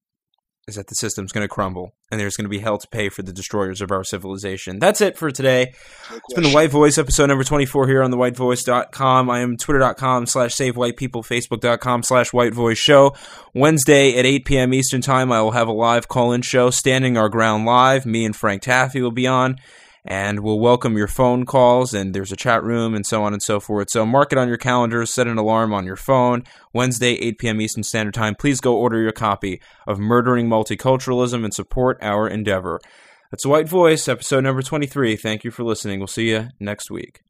is that the system's going to crumble, and there's going to be hell to pay for the destroyers of our civilization. That's it for today. No It's been The White Voice, episode number twenty-four here on the white voice dot com. I am twitter.com slash savewhitepeople, facebook.com slash whitevoiceshow. Wednesday at eight p.m. Eastern Time, I will have a live call-in show, Standing Our Ground Live. Me and Frank Taffy will be on, and we'll welcome your phone calls, and there's a chat room, and so on and so forth. So mark it on your calendars, set an alarm on your phone. Wednesday, eight p.m. Eastern Standard Time. Please go order your copy of Murdering Multiculturalism and support our endeavor. That's The White Voice, episode number twenty-three. Thank you for listening. We'll see you next week.